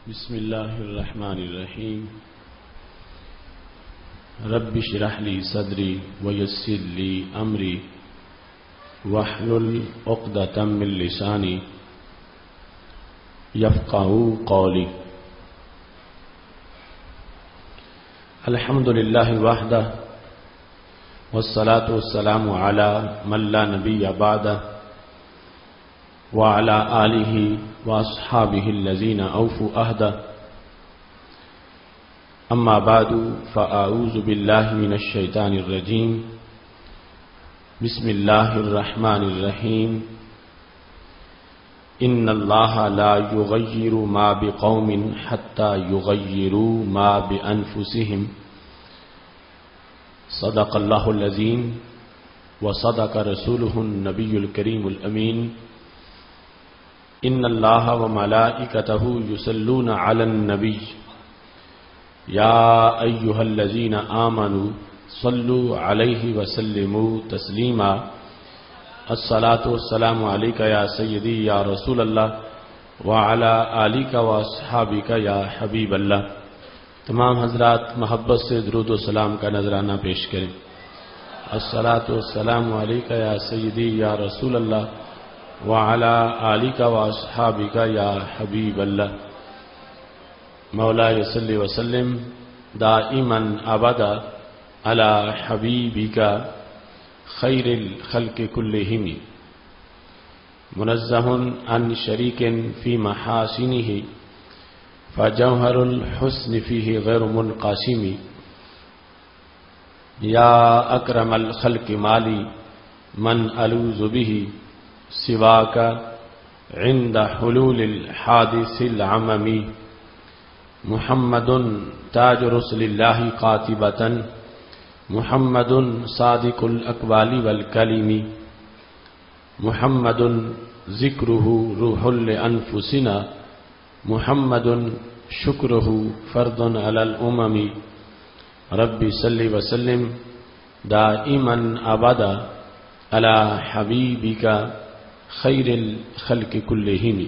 بسم اللہ الرحمن الرحیم رب اشرح لی صدری ویسر لی امری واحلل عقدۃ من لسانی یفقہوا قولی۔ الحمد للہ وحدہ والصلاة والسلام علی من لا نبی بعدہ وعلى آلہ واصحابہ الذین اوفوا عہدہ، اما بعد فاعوذ باللہ من الشیطان الرجیم، بسم اللہ الرحمن الرحیم۔ ان اللہ لا یغیر ما بقوم حتی یغیروا ما بانفسہم، صدق اللہ العظیم وصدق رسولہ النبی الکریم الامین۔ ان اللہ وملائکتہ یصلون علی النبی یا ایہا الذین آمنوا صلوا علیہ وسلموا تسلیما۔ الصلاة والسلام علیک یا سیدی یا رسول اللہ وعلی آلک واصحابک یا حبیب اللہ۔ تمام حضرات محبت سے درود و سلام کا نذرانہ پیش کریں۔ الصلاة والسلام علیک یا سیدی یا رسول اللہ وعلی آلک واصحابک یا حبیب اللہ۔ مولاي صل وسلم دائما ابدا علی حبیبک خیر الخلق کلہم، منزہ عن شریک فی محاسنہ فجوہر الحسن فیہ غیر منقسم۔ یا اکرم الخلق مالی من الوذ بہ سواک عند حلول الحادث العمم۔ محمد تاج رسل اللہ قاطبۃ، محمد صادق الاقوال والکلم، محمد ذکرہ روح لانفسنا، محمد شکرہ فرد علی الامم۔ رب صل وسلم دائما ابدا علی حبیبک خیر الخلق کلہم۔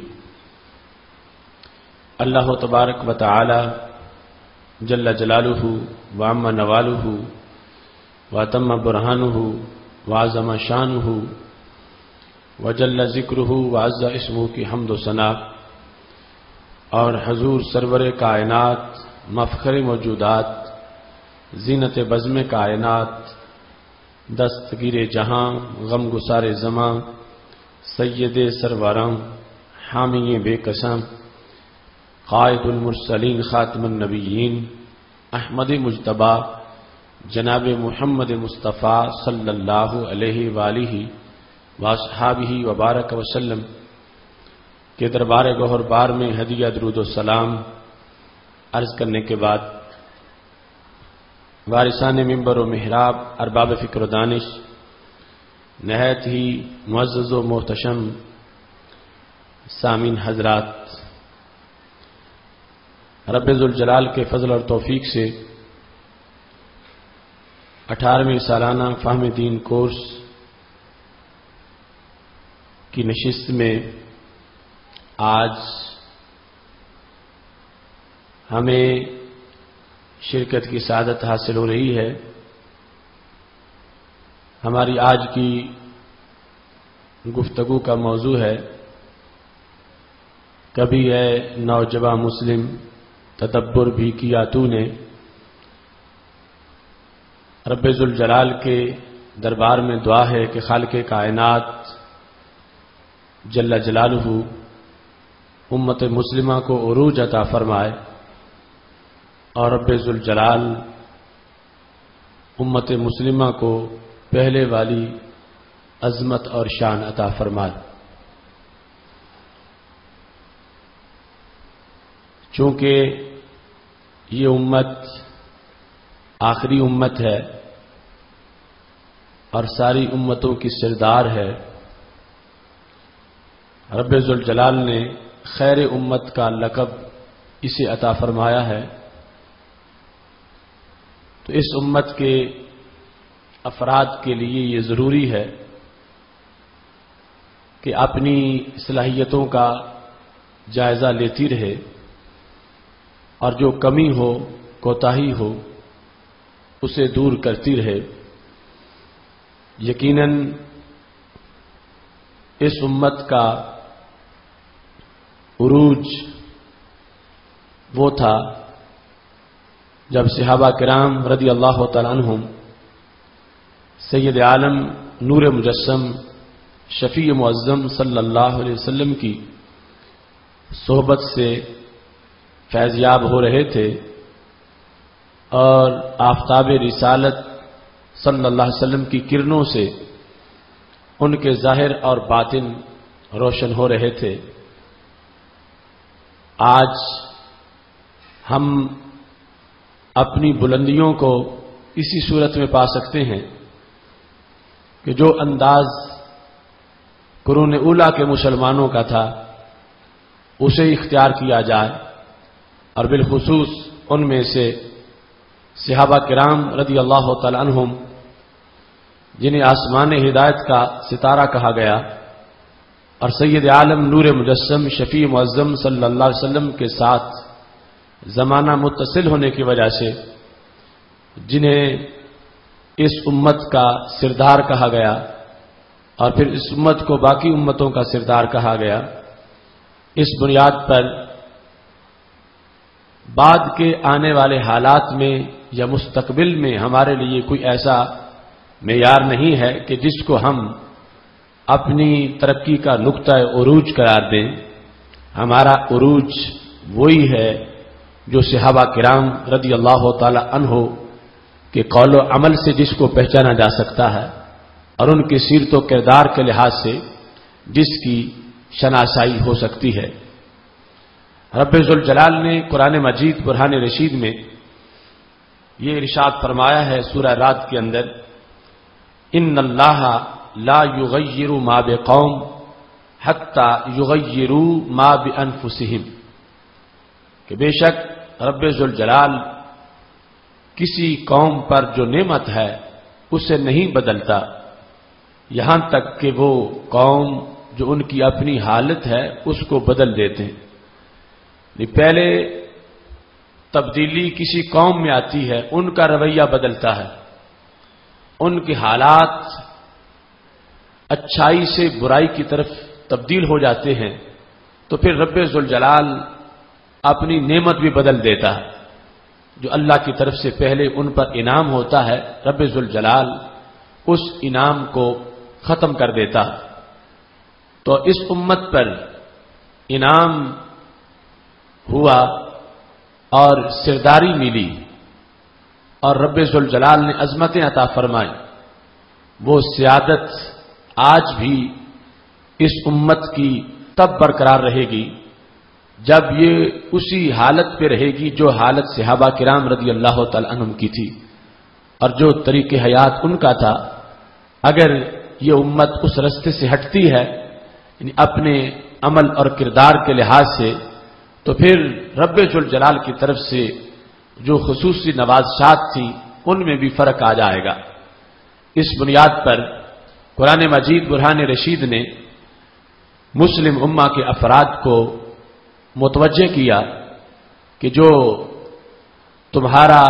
اللہ تبارک و تعالی جل جلالہ وعم نوالہ وتم برہانہ وعظم شانہ وجل ذکرہ وعز اسمہ کی حمد و ثنا، اور حضور سرور کائنات مفخر موجودات زینت بزم کائنات دستگیر جہاں غم گسار زماں سید سروراں حامی بے قسم قائد المرسلین خاتم النبیین احمد مجتبی جناب محمد مصطفیٰ صلی اللہ علیہ وآلہ واصحابہ وبارک وسلم کے دربار گوہر بار میں ہدیہ درود و سلام عرض کرنے کے بعد، وارثان منبر و محراب، ارباب فکر و دانش، نہایت ہی معزز و محتشم سامعین حضرات، رب ذوالجلال کے فضل اور توفیق سے 18ویں سالانہ فہم دین کورس کی نشست میں آج ہمیں شرکت کی سعادت حاصل ہو رہی ہے۔ ہماری آج کی گفتگو کا موضوع ہے کبھی ہے نوجوان مسلم تدبر بھی کیا تو نے۔ رب ذوالجلال کے دربار میں دعا ہے کہ خالق کائنات جل جلالہ امت مسلمہ کو عروج عطا فرمائے، اور رب ذوالجلال امت مسلمہ کو پہلے والی عظمت اور شان عطا فرمائے۔ چونکہ یہ امت آخری امت ہے اور ساری امتوں کی سردار ہے، رب ذوالجلال نے خیر امت کا لقب اسے عطا فرمایا ہے، تو اس امت کے افراد کے لیے یہ ضروری ہے کہ اپنی صلاحیتوں کا جائزہ لیتی رہے اور جو کمی ہو کوتاہی ہو اسے دور کرتی رہے۔ یقیناً اس امت کا عروج وہ تھا جب صحابہ کرام رضی اللہ تعالی عنہم سید عالم نور مجسم شفیع معظم صلی اللہ علیہ وسلم کی صحبت سے فیضیاب ہو رہے تھے اور آفتاب رسالت صلی اللہ علیہ وسلم کی کرنوں سے ان کے ظاہر اور باطن روشن ہو رہے تھے۔ آج ہم اپنی بلندیوں کو اسی صورت میں پا سکتے ہیں کہ جو انداز قرون اولیٰ کے مسلمانوں کا تھا اسے اختیار کیا جائے، اور بالخصوص ان میں سے صحابہ کرام رضی اللہ تعالی عنہم جنہیں آسمان ہدایت کا ستارہ کہا گیا، اور سید عالم نور مجسم شفیع معظم صلی اللہ علیہ وسلم کے ساتھ زمانہ متصل ہونے کی وجہ سے جنہیں اس امت کا سردار کہا گیا اور پھر اس امت کو باقی امتوں کا سردار کہا گیا، اس بنیاد پر بعد کے آنے والے حالات میں یا مستقبل میں ہمارے لیے کوئی ایسا معیار نہیں ہے کہ جس کو ہم اپنی ترقی کا نقطہ عروج قرار دیں۔ ہمارا عروج وہی ہے جو صحابہ کرام رضی اللہ تعالی عنہ کے قول و عمل سے جس کو پہچانا جا سکتا ہے، اور ان کی سیرت و کردار کے لحاظ سے جس کی شناسائی ہو سکتی ہے۔ رب ذوالجلال نے قرآن مجید برہان رشید میں یہ ارشاد فرمایا ہے سورہ رعد کے اندر، ان اللہ لا یغیر ما بقوم حتی یغیروا ما بانفسہم، کہ بے شک رب ذوالجلال کسی قوم پر جو نعمت ہے اسے نہیں بدلتا یہاں تک کہ وہ قوم جو ان کی اپنی حالت ہے اس کو بدل دیتے ہیں۔ پہلے تبدیلی کسی قوم میں آتی ہے، ان کا رویہ بدلتا ہے، ان کے حالات اچھائی سے برائی کی طرف تبدیل ہو جاتے ہیں، تو پھر رب ذوالجلال اپنی نعمت بھی بدل دیتا ہے۔ جو اللہ کی طرف سے پہلے ان پر انعام ہوتا ہے، رب ذوالجلال اس انعام کو ختم کر دیتا ہے۔ تو اس امت پر انعام ہوا اور سرداری ملی اور رب ذوالجلال نے عظمتیں عطا فرمائی، وہ سیادت آج بھی اس امت کی تب برقرار رہے گی جب یہ اسی حالت پہ رہے گی جو حالت صحابہ کرام رضی اللہ تعالی عنہم کی تھی، اور جو طریق حیات ان کا تھا۔ اگر یہ امت اس رستے سے ہٹتی ہے یعنی اپنے عمل اور کردار کے لحاظ سے، تو پھر رب ذوالجلال کی طرف سے جو خصوصی نوازشات تھی ان میں بھی فرق آ جائے گا۔ اس بنیاد پر قرآن مجید برہان رشید نے مسلم امہ کے افراد کو متوجہ کیا کہ جو تمہارا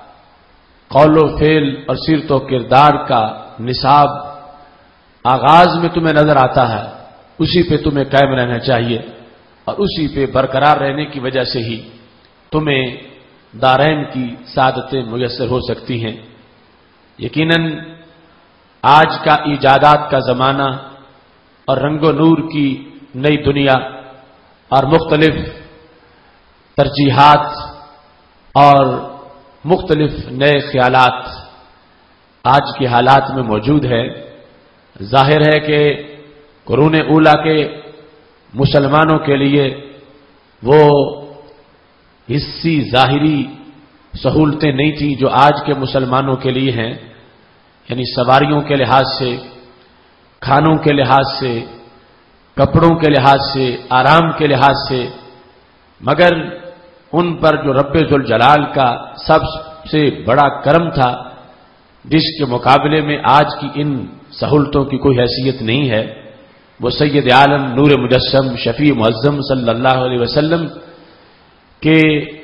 قول و فعل اور سیرت و کردار کا نصاب آغاز میں تمہیں نظر آتا ہے، اسی پہ تمہیں قائم رہنا چاہیے، اور اسی پہ برقرار رہنے کی وجہ سے ہی تمہیں دارین کی سعادتیں میسر ہو سکتی ہیں۔ یقیناً آج کا ایجادات کا زمانہ اور رنگ و نور کی نئی دنیا اور مختلف ترجیحات اور مختلف نئے خیالات آج کے حالات میں موجود ہے۔ ظاہر ہے کہ قرون اولیٰ کے مسلمانوں کے لیے وہ حصی ظاہری سہولتیں نہیں تھیں جو آج کے مسلمانوں کے لیے ہیں، یعنی سواریوں کے لحاظ سے، کھانوں کے لحاظ سے، کپڑوں کے لحاظ سے، آرام کے لحاظ سے، مگر ان پر جو رب ذوالجلال کا سب سے بڑا کرم تھا جس کے مقابلے میں آج کی ان سہولتوں کی کوئی حیثیت نہیں ہے، وہ سید عالم نور مجسم شفیع معظم صلی اللہ علیہ وسلم کے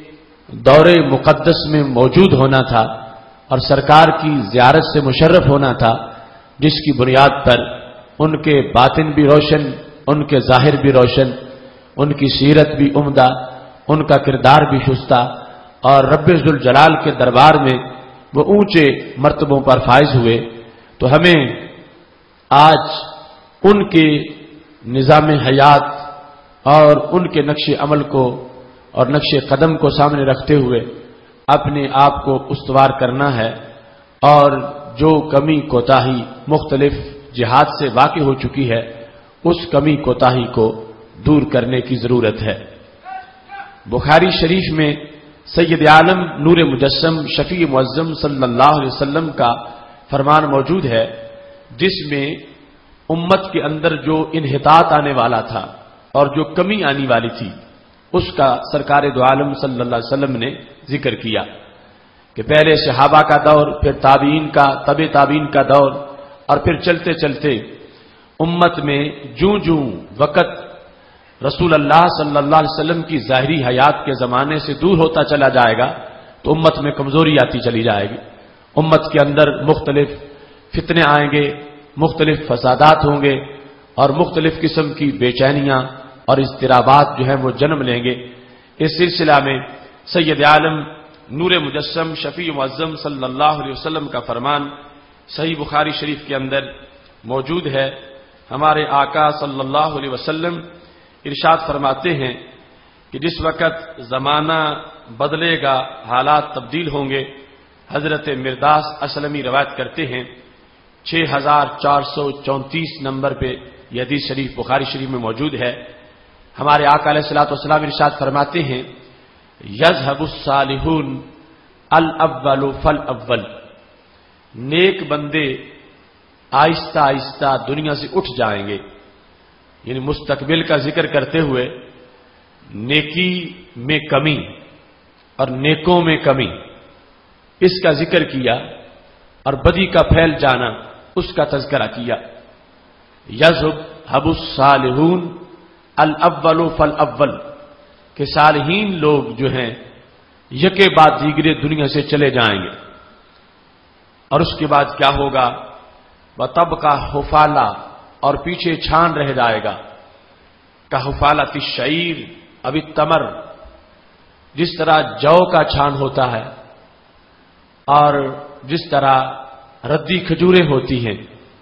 دور مقدس میں موجود ہونا تھا اور سرکار کی زیارت سے مشرف ہونا تھا، جس کی بنیاد پر ان کے باطن بھی روشن، ان کے ظاہر بھی روشن، ان کی سیرت بھی عمدہ، ان کا کردار بھی شستہ، اور رب ذوالجلال کے دربار میں وہ اونچے مرتبوں پر فائز ہوئے۔ تو ہمیں آج ان کے نظام حیات اور ان کے نقش عمل کو اور نقش قدم کو سامنے رکھتے ہوئے اپنے آپ کو استوار کرنا ہے، اور جو کمی کوتاہی مختلف جہات سے واقع ہو چکی ہے اس کمی کوتاہی کو دور کرنے کی ضرورت ہے۔ بخاری شریف میں سید عالم نور مجسم شفیع معظم صلی اللہ علیہ وسلم کا فرمان موجود ہے، جس میں امت کے اندر جو انحطاط آنے والا تھا اور جو کمی آنے والی تھی اس کا سرکار دو عالم صلی اللہ علیہ وسلم نے ذکر کیا کہ پہلے صحابہ کا دور، پھر تابعین کا، تبع تابعین کا دور، اور پھر چلتے چلتے امت میں جوں جوں وقت رسول اللہ صلی اللہ علیہ وسلم کی ظاہری حیات کے زمانے سے دور ہوتا چلا جائے گا تو امت میں کمزوری آتی چلی جائے گی، امت کے اندر مختلف فتنے آئیں گے، مختلف فسادات ہوں گے، اور مختلف قسم کی بے چینیاں اور اضطرابات جو ہیں وہ جنم لیں گے۔ اس سلسلہ میں سید عالم نور مجسم شفیع معظم صلی اللہ علیہ وسلم کا فرمان صحیح بخاری شریف کے اندر موجود ہے۔ ہمارے آقا صلی اللہ علیہ وسلم ارشاد فرماتے ہیں کہ جس وقت زمانہ بدلے گا، حالات تبدیل ہوں گے۔ حضرت مرداس اسلمی روایت کرتے ہیں 6434 نمبر پہ یہ حدیث شریف بخاری شریف میں موجود ہے۔ ہمارے آقا علیہ الصلوۃ والسلام ارشاد فرماتے ہیں یذهب الصالحون الاول فالاول، نیک بندے آہستہ آہستہ دنیا سے اٹھ جائیں گے، یعنی مستقبل کا ذکر کرتے ہوئے نیکی میں کمی اور نیکوں میں کمی اس کا ذکر کیا، اور بدی کا پھیل جانا اس کا تذکرہ کیا۔ یذهب الصالحون الاول فالاول، کہ صالحین لوگ جو ہیں یکے بعد دیگرے دنیا سے چلے جائیں گے، اور اس کے بعد کیا ہوگا؟ وَتَبْقَى حُفَالَةٌ، اور پیچھے چھان رہ جائے گا، كَحُفَالَةِ الشَّعِيرِ أَوِ التَّمْرِ، جس طرح جو کا چھان ہوتا ہے اور جس طرح ردی کھجوریں ہوتی ہیں،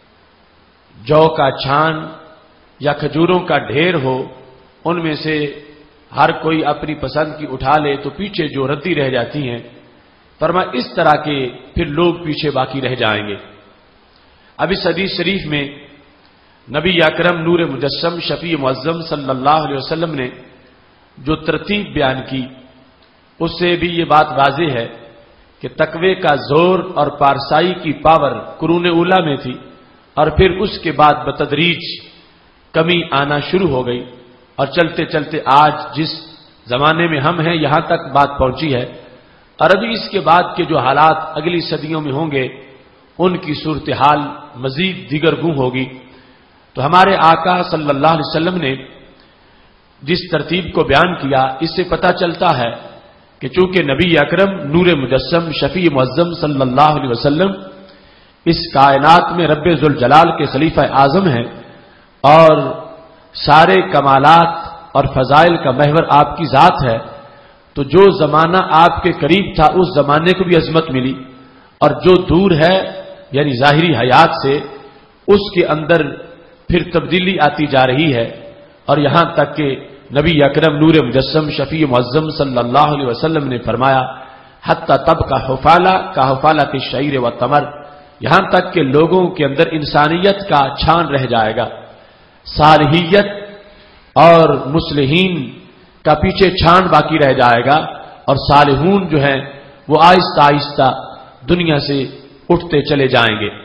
جو کا چھان یا کھجوروں کا ڈھیر ہو، ان میں سے ہر کوئی اپنی پسند کی اٹھا لے تو پیچھے جو ردی رہ جاتی ہیں، فرمایا اس طرح کے پھر لوگ پیچھے باقی رہ جائیں گے۔ اب اس حدیث شریف میں نبی اکرم نور مجسم شفیع معظم صلی اللہ علیہ وسلم نے جو ترتیب بیان کی اس سے بھی یہ بات واضح ہے کہ تقوی کا زور اور پارسائی کی پاور قرون اولیٰ میں تھی، اور پھر اس کے بعد بتدریج کمی آنا شروع ہو گئی، اور چلتے چلتے آج جس زمانے میں ہم ہیں یہاں تک بات پہنچی ہے، اور ابھی اس کے بعد کے جو حالات اگلی صدیوں میں ہوں گے ان کی صورتحال مزید دیگر گوں ہوگی۔ تو ہمارے آقا صلی اللہ علیہ وسلم نے جس ترتیب کو بیان کیا اس سے پتہ چلتا ہے کہ چونکہ نبی اکرم نور مجسم شفیع معظم صلی اللہ علیہ وسلم اس کائنات میں رب ذوالجلال کے خلیفہ اعظم ہیں، اور سارے کمالات اور فضائل کا محور آپ کی ذات ہے، تو جو زمانہ آپ کے قریب تھا اس زمانے کو بھی عظمت ملی، اور جو دور ہے یعنی ظاہری حیات سے اس کے اندر پھر تبدیلی آتی جا رہی ہے، اور یہاں تک کہ نبی اکرم نور مجسم شفیع معظم صلی اللہ علیہ وسلم نے فرمایا حتی تبقى حفالہ كحفالة الشعير والتمر، یہاں تک کہ لوگوں کے اندر انسانیت کا چھان رہ جائے گا، صالحیت اور مصلحین کا پیچھے چھان باقی رہ جائے گا، اور صالحون جو ہیں وہ آہستہ آہستہ دنیا سے اٹھتے چلے جائیں گے۔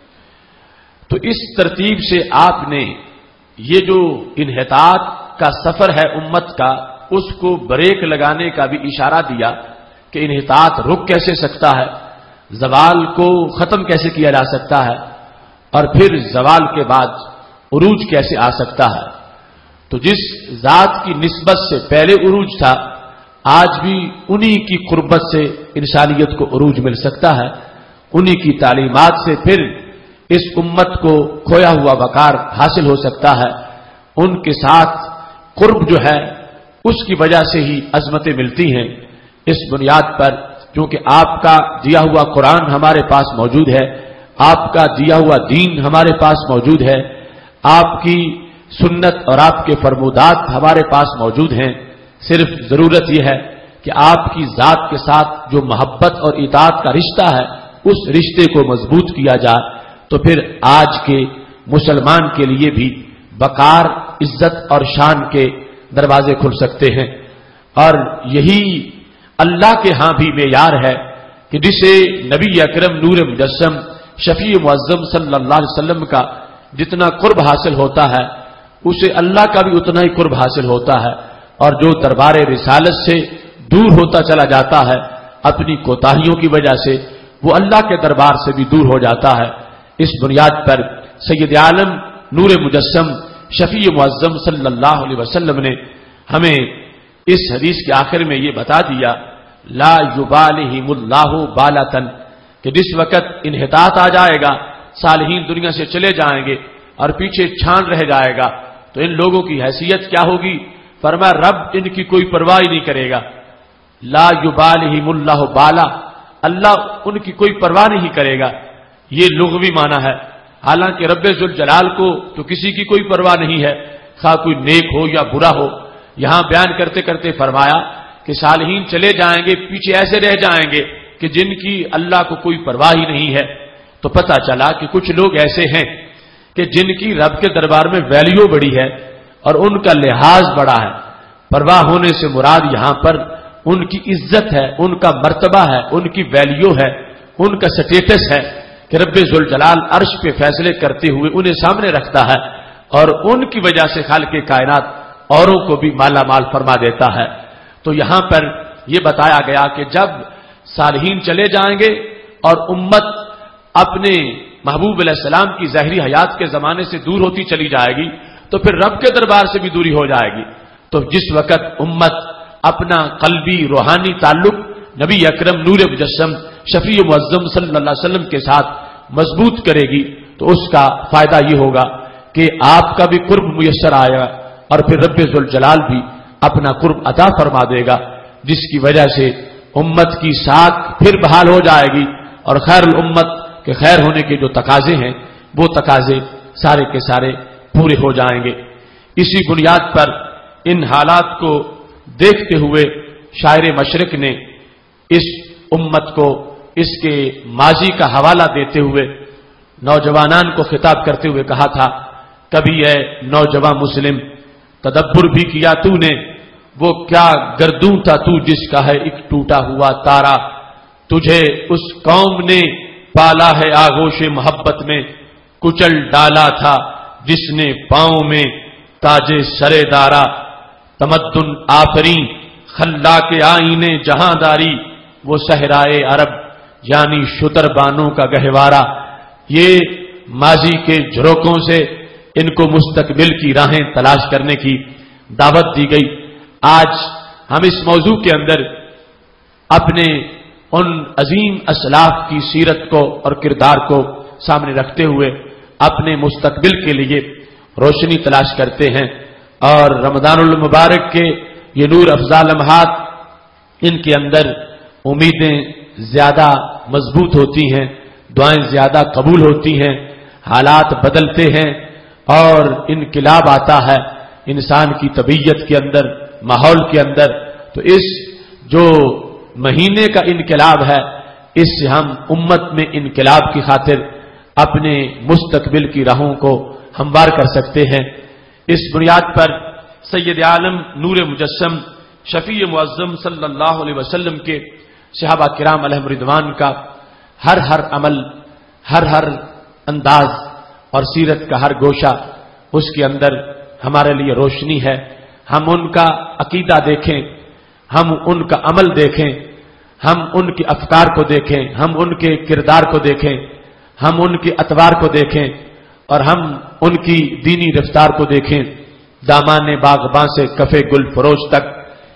تو اس ترتیب سے آپ نے یہ جو انحطاط کا سفر ہے امت کا اس کو بریک لگانے کا بھی اشارہ دیا کہ انحطاط رک کیسے سکتا ہے، زوال کو ختم کیسے کیا جا سکتا ہے، اور پھر زوال کے بعد عروج کیسے آ سکتا ہے۔ تو جس ذات کی نسبت سے پہلے عروج تھا آج بھی انہی کی قربت سے انسانیت کو عروج مل سکتا ہے، انہی کی تعلیمات سے پھر اس امت کو کھویا ہوا وقار حاصل ہو سکتا ہے۔ ان کے ساتھ قرب جو ہے اس کی وجہ سے ہی عظمتیں ملتی ہیں۔ اس بنیاد پر کیونکہ آپ کا دیا ہوا قرآن ہمارے پاس موجود ہے، آپ کا دیا ہوا دین ہمارے پاس موجود ہے، آپ کی سنت اور آپ کے فرمودات ہمارے پاس موجود ہیں، صرف ضرورت یہ ہے کہ آپ کی ذات کے ساتھ جو محبت اور اطاعت کا رشتہ ہے اس رشتے کو مضبوط کیا جائے تو پھر آج کے مسلمان کے لیے بھی وقار، عزت اور شان کے دروازے کھل سکتے ہیں۔ اور یہی اللہ کے ہاں بھی معیار ہے کہ جسے نبی اکرم نور مجسم شفیع معظم صلی اللہ علیہ وسلم کا جتنا قرب حاصل ہوتا ہے اسے اللہ کا بھی اتنا ہی قرب حاصل ہوتا ہے، اور جو دربار رسالت سے دور ہوتا چلا جاتا ہے اپنی کوتاہیوں کی وجہ سے وہ اللہ کے دربار سے بھی دور ہو جاتا ہے۔ اس بنیاد پر سید عالم نور مجسم شفیع معظم صلی اللہ علیہ وسلم نے ہمیں اس حدیث کے آخر میں یہ بتا دیا، لا یبالہم اللہ بالۃ، کہ جس وقت انحطاط آ جائے گا، صالحین دنیا سے چلے جائیں گے اور پیچھے چھان رہ جائے گا، تو ان لوگوں کی حیثیت کیا ہوگی؟ فرمایا رب ان کی کوئی پرواہ نہیں کرے گا۔ لا یبالہم اللہ بالا، اللہ ان کی کوئی پرواہ نہیں کرے گا، یہ لغوی معنی ہے۔ حالانکہ رب ذوالجلال کو تو کسی کی کوئی پرواہ نہیں ہے، خواہ کوئی نیک ہو یا برا ہو۔ یہاں بیان کرتے کرتے فرمایا کہ صالحین چلے جائیں گے، پیچھے ایسے رہ جائیں گے کہ جن کی اللہ کو کوئی پرواہ ہی نہیں ہے۔ تو پتہ چلا کہ کچھ لوگ ایسے ہیں کہ جن کی رب کے دربار میں ویلیو بڑی ہے اور ان کا لحاظ بڑا ہے۔ پرواہ ہونے سے مراد یہاں پر ان کی عزت ہے، ان کا مرتبہ ہے، ان کی ویلیو ہے، ان کا سٹیٹس ہے کہ رب ذوالجلال عرش پہ فیصلے کرتے ہوئے انہیں سامنے رکھتا ہے اور ان کی وجہ سے خالق کائنات اوروں کو بھی مالا مال فرما دیتا ہے۔ تو یہاں پر یہ بتایا گیا کہ جب صالحین چلے جائیں گے اور امت اپنے محبوب علیہ السلام کی ظاہری حیات کے زمانے سے دور ہوتی چلی جائے گی تو پھر رب کے دربار سے بھی دوری ہو جائے گی۔ تو جس وقت امت اپنا قلبی روحانی تعلق نبی اکرم نور مجسم شفیع معظم صلی اللہ علیہ وسلم کے ساتھ مضبوط کرے گی تو اس کا فائدہ یہ ہوگا کہ آپ کا بھی قرب میسر آئے گا اور پھر رب ذوالجلال بھی اپنا قرب عطا فرما دے گا، جس کی وجہ سے امت کی ساکھ پھر بحال ہو جائے گی اور خیر الامت کے خیر ہونے کے جو تقاضے ہیں وہ تقاضے سارے کے سارے پورے ہو جائیں گے۔ اسی بنیاد پر ان حالات کو دیکھتے ہوئے شاعر مشرق نے اس امت کو اس کے ماضی کا حوالہ دیتے ہوئے نوجوانان کو خطاب کرتے ہوئے کہا تھا، کبھی اے نوجوان مسلم تدبر بھی کیا تو نے، وہ کیا گردوں تھا تو جس کا ہے ایک ٹوٹا ہوا تارا، تجھے اس قوم نے پالا ہے آغوش محبت میں، کچل ڈالا تھا جس نے پاؤں میں تاجے سرے دارا، تمدن آفرین خلا کے آئینے جہاں داری، وہ صحرائے عرب یعنی شتر بانوں کا گہوارہ۔ یہ ماضی کے جھروکوں سے ان کو مستقبل کی راہیں تلاش کرنے کی دعوت دی گئی۔ آج ہم اس موضوع کے اندر اپنے ان عظیم اسلاف کی سیرت کو اور کردار کو سامنے رکھتے ہوئے اپنے مستقبل کے لیے روشنی تلاش کرتے ہیں، اور رمضان المبارک کے یہ نور افزا لمحات ان کے اندر امیدیں زیادہ مضبوط ہوتی ہیں، دعائیں زیادہ قبول ہوتی ہیں، حالات بدلتے ہیں اور انقلاب آتا ہے انسان کی طبیعت کے اندر، ماحول کے اندر۔ تو اس جو مہینے کا انقلاب ہے اس سے ہم امت میں انقلاب کی خاطر اپنے مستقبل کی راہوں کو ہموار کر سکتے ہیں۔ اس بنیاد پر سید عالم نور مجسم شفیع معظم صلی اللہ علیہ وسلم کے صحابہ کرام علیہم رضوان کا ہر عمل، ہر انداز اور سیرت کا ہر گوشہ اس کے اندر ہمارے لیے روشنی ہے۔ ہم ان کا عقیدہ دیکھیں، ہم ان کا عمل دیکھیں، ہم ان کے افکار کو دیکھیں، ہم ان کے کردار کو دیکھیں، ہم ان کے اطوار کو دیکھیں اور ہم ان کی دینی رفتار کو دیکھیں۔ دامان باغباں سے کفے گل فروش تک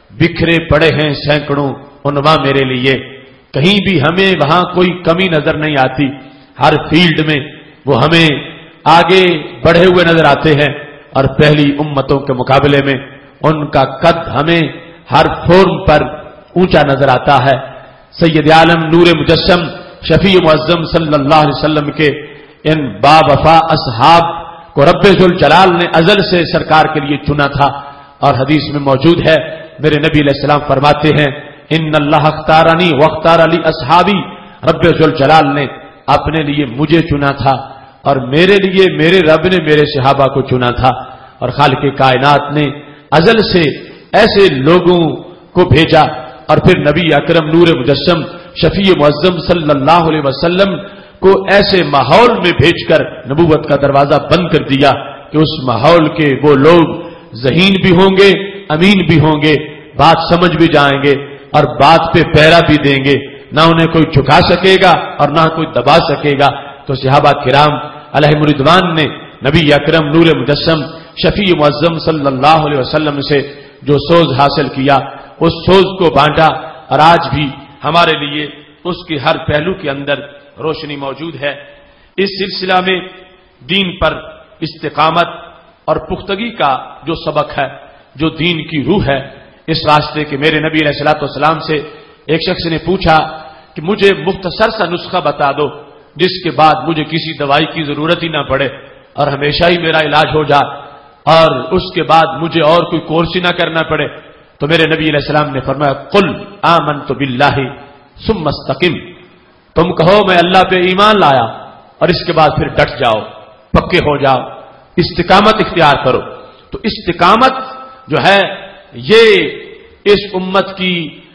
بکھرے پڑے ہیں سینکڑوں عنواں میرے لیے، کہیں بھی ہمیں وہاں کوئی کمی نظر نہیں آتی، ہر فیلڈ میں وہ ہمیں آگے بڑھے ہوئے نظر آتے ہیں، اور پہلی امتوں کے مقابلے میں ان کا قد ہمیں ہر فورم پر اونچا نظر آتا ہے۔ سید عالم نور مجسم شفیع معظم صلی اللہ علیہ وسلم کے ان با وفا اصحاب کو رب ذوالجلال نے ازل سے سرکار کے لیے چنا تھا، اور حدیث میں موجود ہے میرے نبی علیہ السلام فرماتے ہیں ان اللہ اختارنی واختار علی اصحابی، رب ذوالجلال نے اپنے لیے مجھے چنا تھا اور میرے لیے میرے رب نے میرے صحابہ کو چنا تھا، اور خالق کائنات نے ازل سے ایسے لوگوں کو بھیجا، اور پھر نبی اکرم نور مجسم شفیع معظم صلی اللہ علیہ وسلم کو ایسے ماحول میں بھیج کر نبوت کا دروازہ بند کر دیا کہ اس ماحول کے وہ لوگ ذہین بھی ہوں گے، امین بھی ہوں گے، بات سمجھ بھی جائیں گے اور بات پہ پیرا بھی دیں گے، نہ انہیں کوئی جھکا سکے گا اور نہ کوئی دبا سکے گا۔ تو صحابہ کرام علیہم رضوان نے نبی اکرم نور مجسم شفیع معظم صلی اللہ علیہ وسلم سے جو سوز حاصل کیا اس سوز کو بانٹا، اور آج بھی ہمارے لیے اس کے ہر پہلو کے اندر روشنی موجود ہے۔ اس سلسلہ میں دین پر استقامت اور پختگی کا جو سبق ہے، جو دین کی روح ہے، اس راستے کے میرے نبی علیہ الصلوۃ والسلام سے ایک شخص نے پوچھا کہ مجھے مختصر سا نسخہ بتا دو جس کے بعد مجھے کسی دوائی کی ضرورت ہی نہ پڑے اور ہمیشہ ہی میرا علاج ہو جائے، اور اس کے بعد مجھے اور کوئی کورس ہی نہ کرنا پڑے۔ تو میرے نبی علیہ السلام نے فرمایا قل آمنت باللہ ثم استقم، تم کہو میں اللہ پہ ایمان لایا اور اس کے بعد پھر ڈٹ جاؤ، پکے ہو جاؤ، استقامت اختیار کرو۔ تو استقامت جو ہے یہ اس امت کی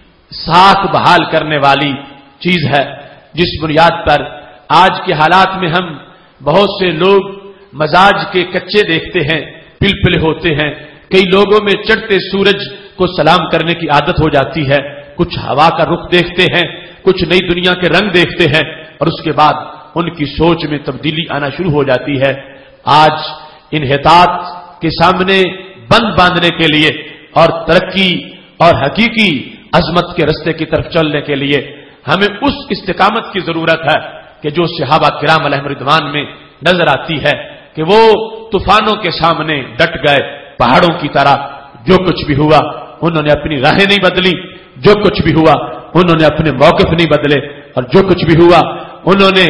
ساکھ بحال کرنے والی چیز ہے، جس بنیاد پر آج کے حالات میں ہم بہت سے لوگ مزاج کے کچے دیکھتے ہیں، پلپلے ہوتے ہیں، کئی لوگوں میں چڑھتے سورج کو سلام کرنے کی عادت ہو جاتی ہے، کچھ ہوا کا رخ دیکھتے ہیں، کچھ نئی دنیا کے رنگ دیکھتے ہیں، اور اس کے بعد ان کی سوچ میں تبدیلی آنا شروع ہو جاتی ہے۔ آج انحطاط کے سامنے بند باندھنے کے لیے اور ترقی اور حقیقی عظمت کے رستے کی طرف چلنے کے لیے ہمیں اس استقامت کی ضرورت ہے کہ جو صحابہ کرام علیہم رضوان میں نظر آتی ہے کہ وہ طوفانوں کے سامنے ڈٹ گئے پہاڑوں کی طرح، جو کچھ بھی ہوا انہوں نے اپنی راہیں نہیں بدلی، جو کچھ بھی ہوا انہوں نے اپنے موقف نہیں بدلے، اور جو کچھ بھی ہوا انہوں نے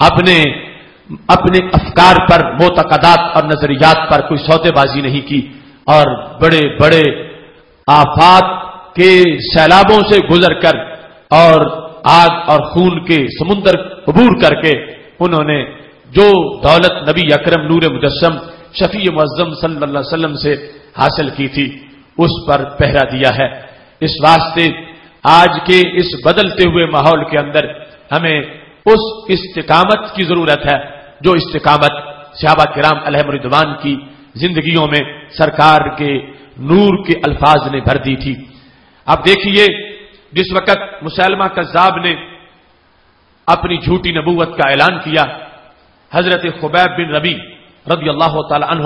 اپنے افکار پر، معتقدات اور نظریات پر کوئی سودے بازی نہیں کی، اور بڑے بڑے آفات کے سیلابوں سے گزر کر اور آگ اور خون کے سمندر عبور کر کے انہوں نے جو دولت نبی اکرم نور مجسم شفیع معظم صلی اللہ علیہ وسلم سے حاصل کی تھی اس پر پہرا دیا ہے۔ اس واسطے آج کے اس بدلتے ہوئے ماحول کے اندر ہمیں اس استقامت کی ضرورت ہے جو استقامت صحابہ کرام علیہم رضوان کی زندگیوں میں سرکار کے نور کے الفاظ نے بھر دی تھی۔ اب دیکھیے جس وقت مسیلمہ کذاب نے اپنی جھوٹی نبوت کا اعلان کیا، حضرت خبیب بن ربی رضی اللہ تعالی عنہ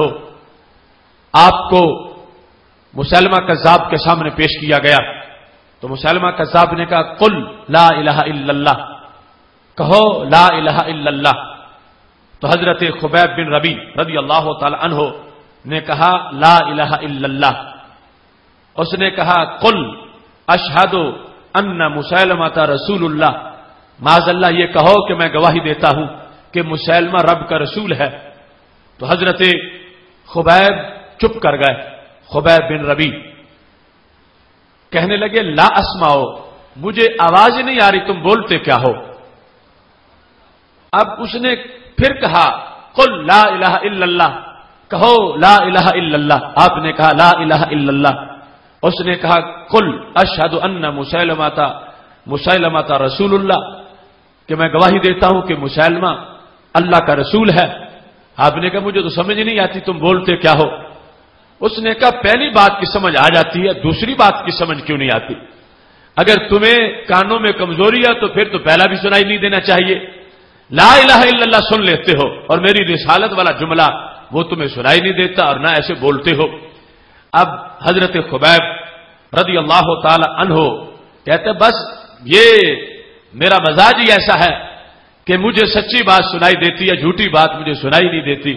آپ کو مسیلمہ کذاب کے سامنے پیش کیا گیا، تو مسیلمہ کذاب نے کہا قل لا الہ الا اللہ، کہو لا الہ الا اللہ۔ تو حضرت خبیب بن ربی رضی اللہ تعالی عنہ نے کہا لا الہ الا اللہ۔ اس نے کہا قل اشہد ان مسیلمہ رسول اللہ، معاذ اللہ یہ کہو کہ میں گواہی دیتا ہوں کہ مسیلمہ رب کا رسول ہے۔ تو حضرت خبیب چپ کر گئے، خبیب بن ربی کہنے لگے لا اسمعو، مجھے آواز نہیں آ رہی، تم بولتے کیا ہو؟ اب اس نے پھر کہا قل لا الہ الا اللہ، کہو لا الہ الا اللہ۔ آپ نے کہا لا الہ الا اللہ۔ اس نے کہا قل اشہد ان مسیلمہ رسول اللہ، کہ میں گواہی دیتا ہوں کہ مسیلمہ اللہ کا رسول ہے۔ آپ نے کہا مجھے تو سمجھ نہیں آتی، تم بولتے کیا ہو؟ اس نے کہا پہلی بات کی سمجھ آ جاتی ہے، دوسری بات کی سمجھ کیوں نہیں آتی؟ اگر تمہیں کانوں میں کمزوری ہے تو پھر تو پہلا بھی سنائی نہیں دینا چاہیے، لا الہ الا اللہ سن لیتے ہو اور میری رسالت والا جملہ وہ تمہیں سنائی نہیں دیتا اور نہ ایسے بولتے ہو۔ اب حضرت خبیب رضی اللہ تعالی عنہ کہتے بس یہ میرا مزاج ہی ایسا ہے کہ مجھے سچی بات سنائی دیتی ہے، جھوٹی بات مجھے سنائی نہیں دیتی۔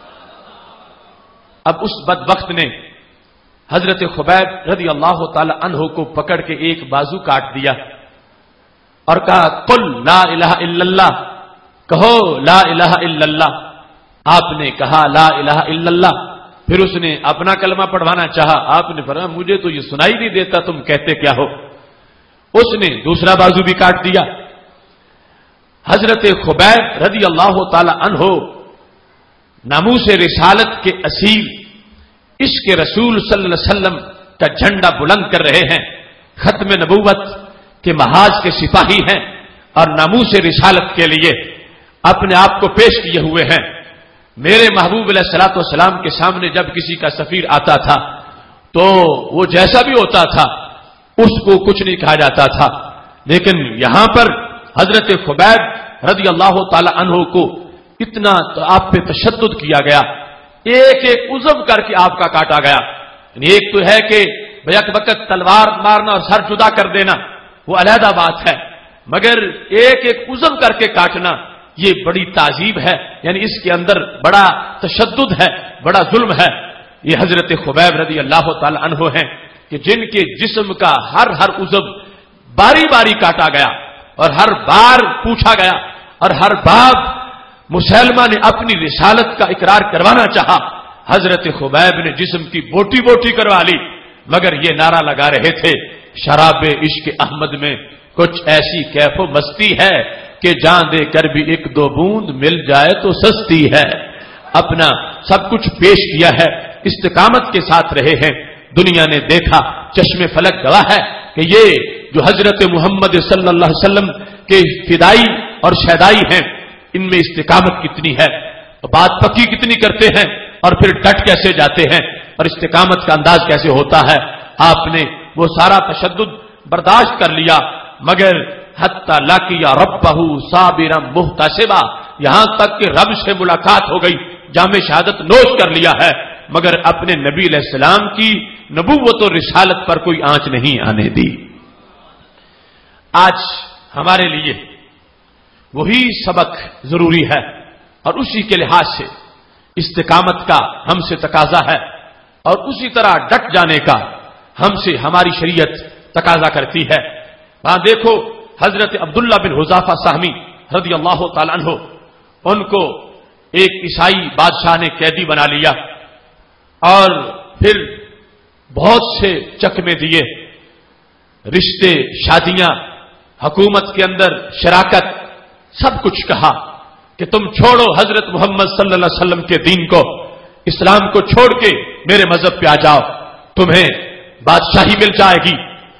اب اس بدبخت نے حضرت خبیب رضی اللہ تعالی عنہ کو پکڑ کے ایک بازو کاٹ دیا اور کہا قل لا الہ الا اللہ، کہو لا الہ الا اللہ۔ آپ نے کہا لا الہ الا اللہ، پھر اس نے اپنا کلمہ پڑھوانا چاہا، آپ نے فرمایا مجھے تو یہ سنائی نہیں دیتا، تم کہتے کیا ہو؟ اس نے دوسرا بازو بھی کاٹ دیا۔ حضرت خبیب رضی اللہ تعالی عنہ ناموس رسالت کے اصیل عشق رسول صلی اللہ علیہ وسلم کا جھنڈا بلند کر رہے ہیں، ختم نبوت کے محاذ کے سپاہی ہیں اور ناموس رسالت کے لیے اپنے آپ کو پیش کیے ہوئے ہیں۔ میرے محبوب علیہ الصلوۃ والسلام کے سامنے جب کسی کا سفیر آتا تھا تو وہ جیسا بھی ہوتا تھا اس کو کچھ نہیں کہا جاتا تھا، لیکن یہاں پر حضرت خبیب رضی اللہ تعالی عنہ کو اتنا تو آپ پہ تشدد کیا گیا، ایک ایک عزم کر کے آپ کا کاٹا گیا۔ یعنی ایک تو ہے کہ بیک وقت تلوار مارنا اور سر جدا کر دینا وہ علیحدہ بات ہے، مگر ایک ایک عزم کر کے کاٹنا یہ بڑی تعذیب ہے، یعنی اس کے اندر بڑا تشدد ہے، بڑا ظلم ہے۔ یہ حضرت خبیب رضی اللہ تعالی عنہ ہیں کہ جن کے جسم کا ہر عضو باری باری کاٹا گیا اور ہر بار پوچھا گیا اور ہر بار مسلمہ نے اپنی رسالت کا اقرار کروانا چاہا، حضرت خبیب نے جسم کی بوٹی بوٹی کروا لی، مگر یہ نعرہ لگا رہے تھے شراب عشق احمد میں کچھ ایسی کیف و مستی ہے کہ جان دے کر بھی ایک دو بوند مل جائے تو سستی ہے۔ اپنا سب کچھ پیش کیا ہے، استقامت کے ساتھ رہے ہیں۔ دنیا نے دیکھا، چشم فلک گواہ ہے کہ یہ جو حضرت محمد صلی اللہ علیہ وسلم کے فدائی اور شیدائی ہیں، ان میں استقامت کتنی ہے، بات پکی کتنی کرتے ہیں اور پھر ڈٹ کیسے جاتے ہیں اور استقامت کا انداز کیسے ہوتا ہے۔ آپ نے وہ سارا تشدد برداشت کر لیا، مگر حتی لاقیا ربہ صابرا محتسبا، یہاں تک کہ رب سے ملاقات ہو گئی، جام شہادت نوش کر لیا ہے، مگر اپنے نبی علیہ السلام کی نبوت و رسالت پر کوئی آنچ نہیں آنے دی۔ آج ہمارے لیے وہی سبق ضروری ہے اور اسی کے لحاظ سے استقامت کا ہم سے تقاضا ہے اور اسی طرح ڈٹ جانے کا ہم سے ہماری شریعت تقاضا کرتی ہے۔ ہاں دیکھو حضرت عبداللہ بن حذافہ سہمی رضی اللہ تعالی عنہ، ان کو ایک عیسائی بادشاہ نے قیدی بنا لیا اور پھر بہت سے چکمے دیے، رشتے، شادیاں، حکومت کے اندر شراکت، سب کچھ کہا کہ تم چھوڑو حضرت محمد صلی اللہ علیہ وسلم کے دین کو، اسلام کو چھوڑ کے میرے مذہب پہ آ جاؤ، تمہیں بادشاہی مل جائے گی۔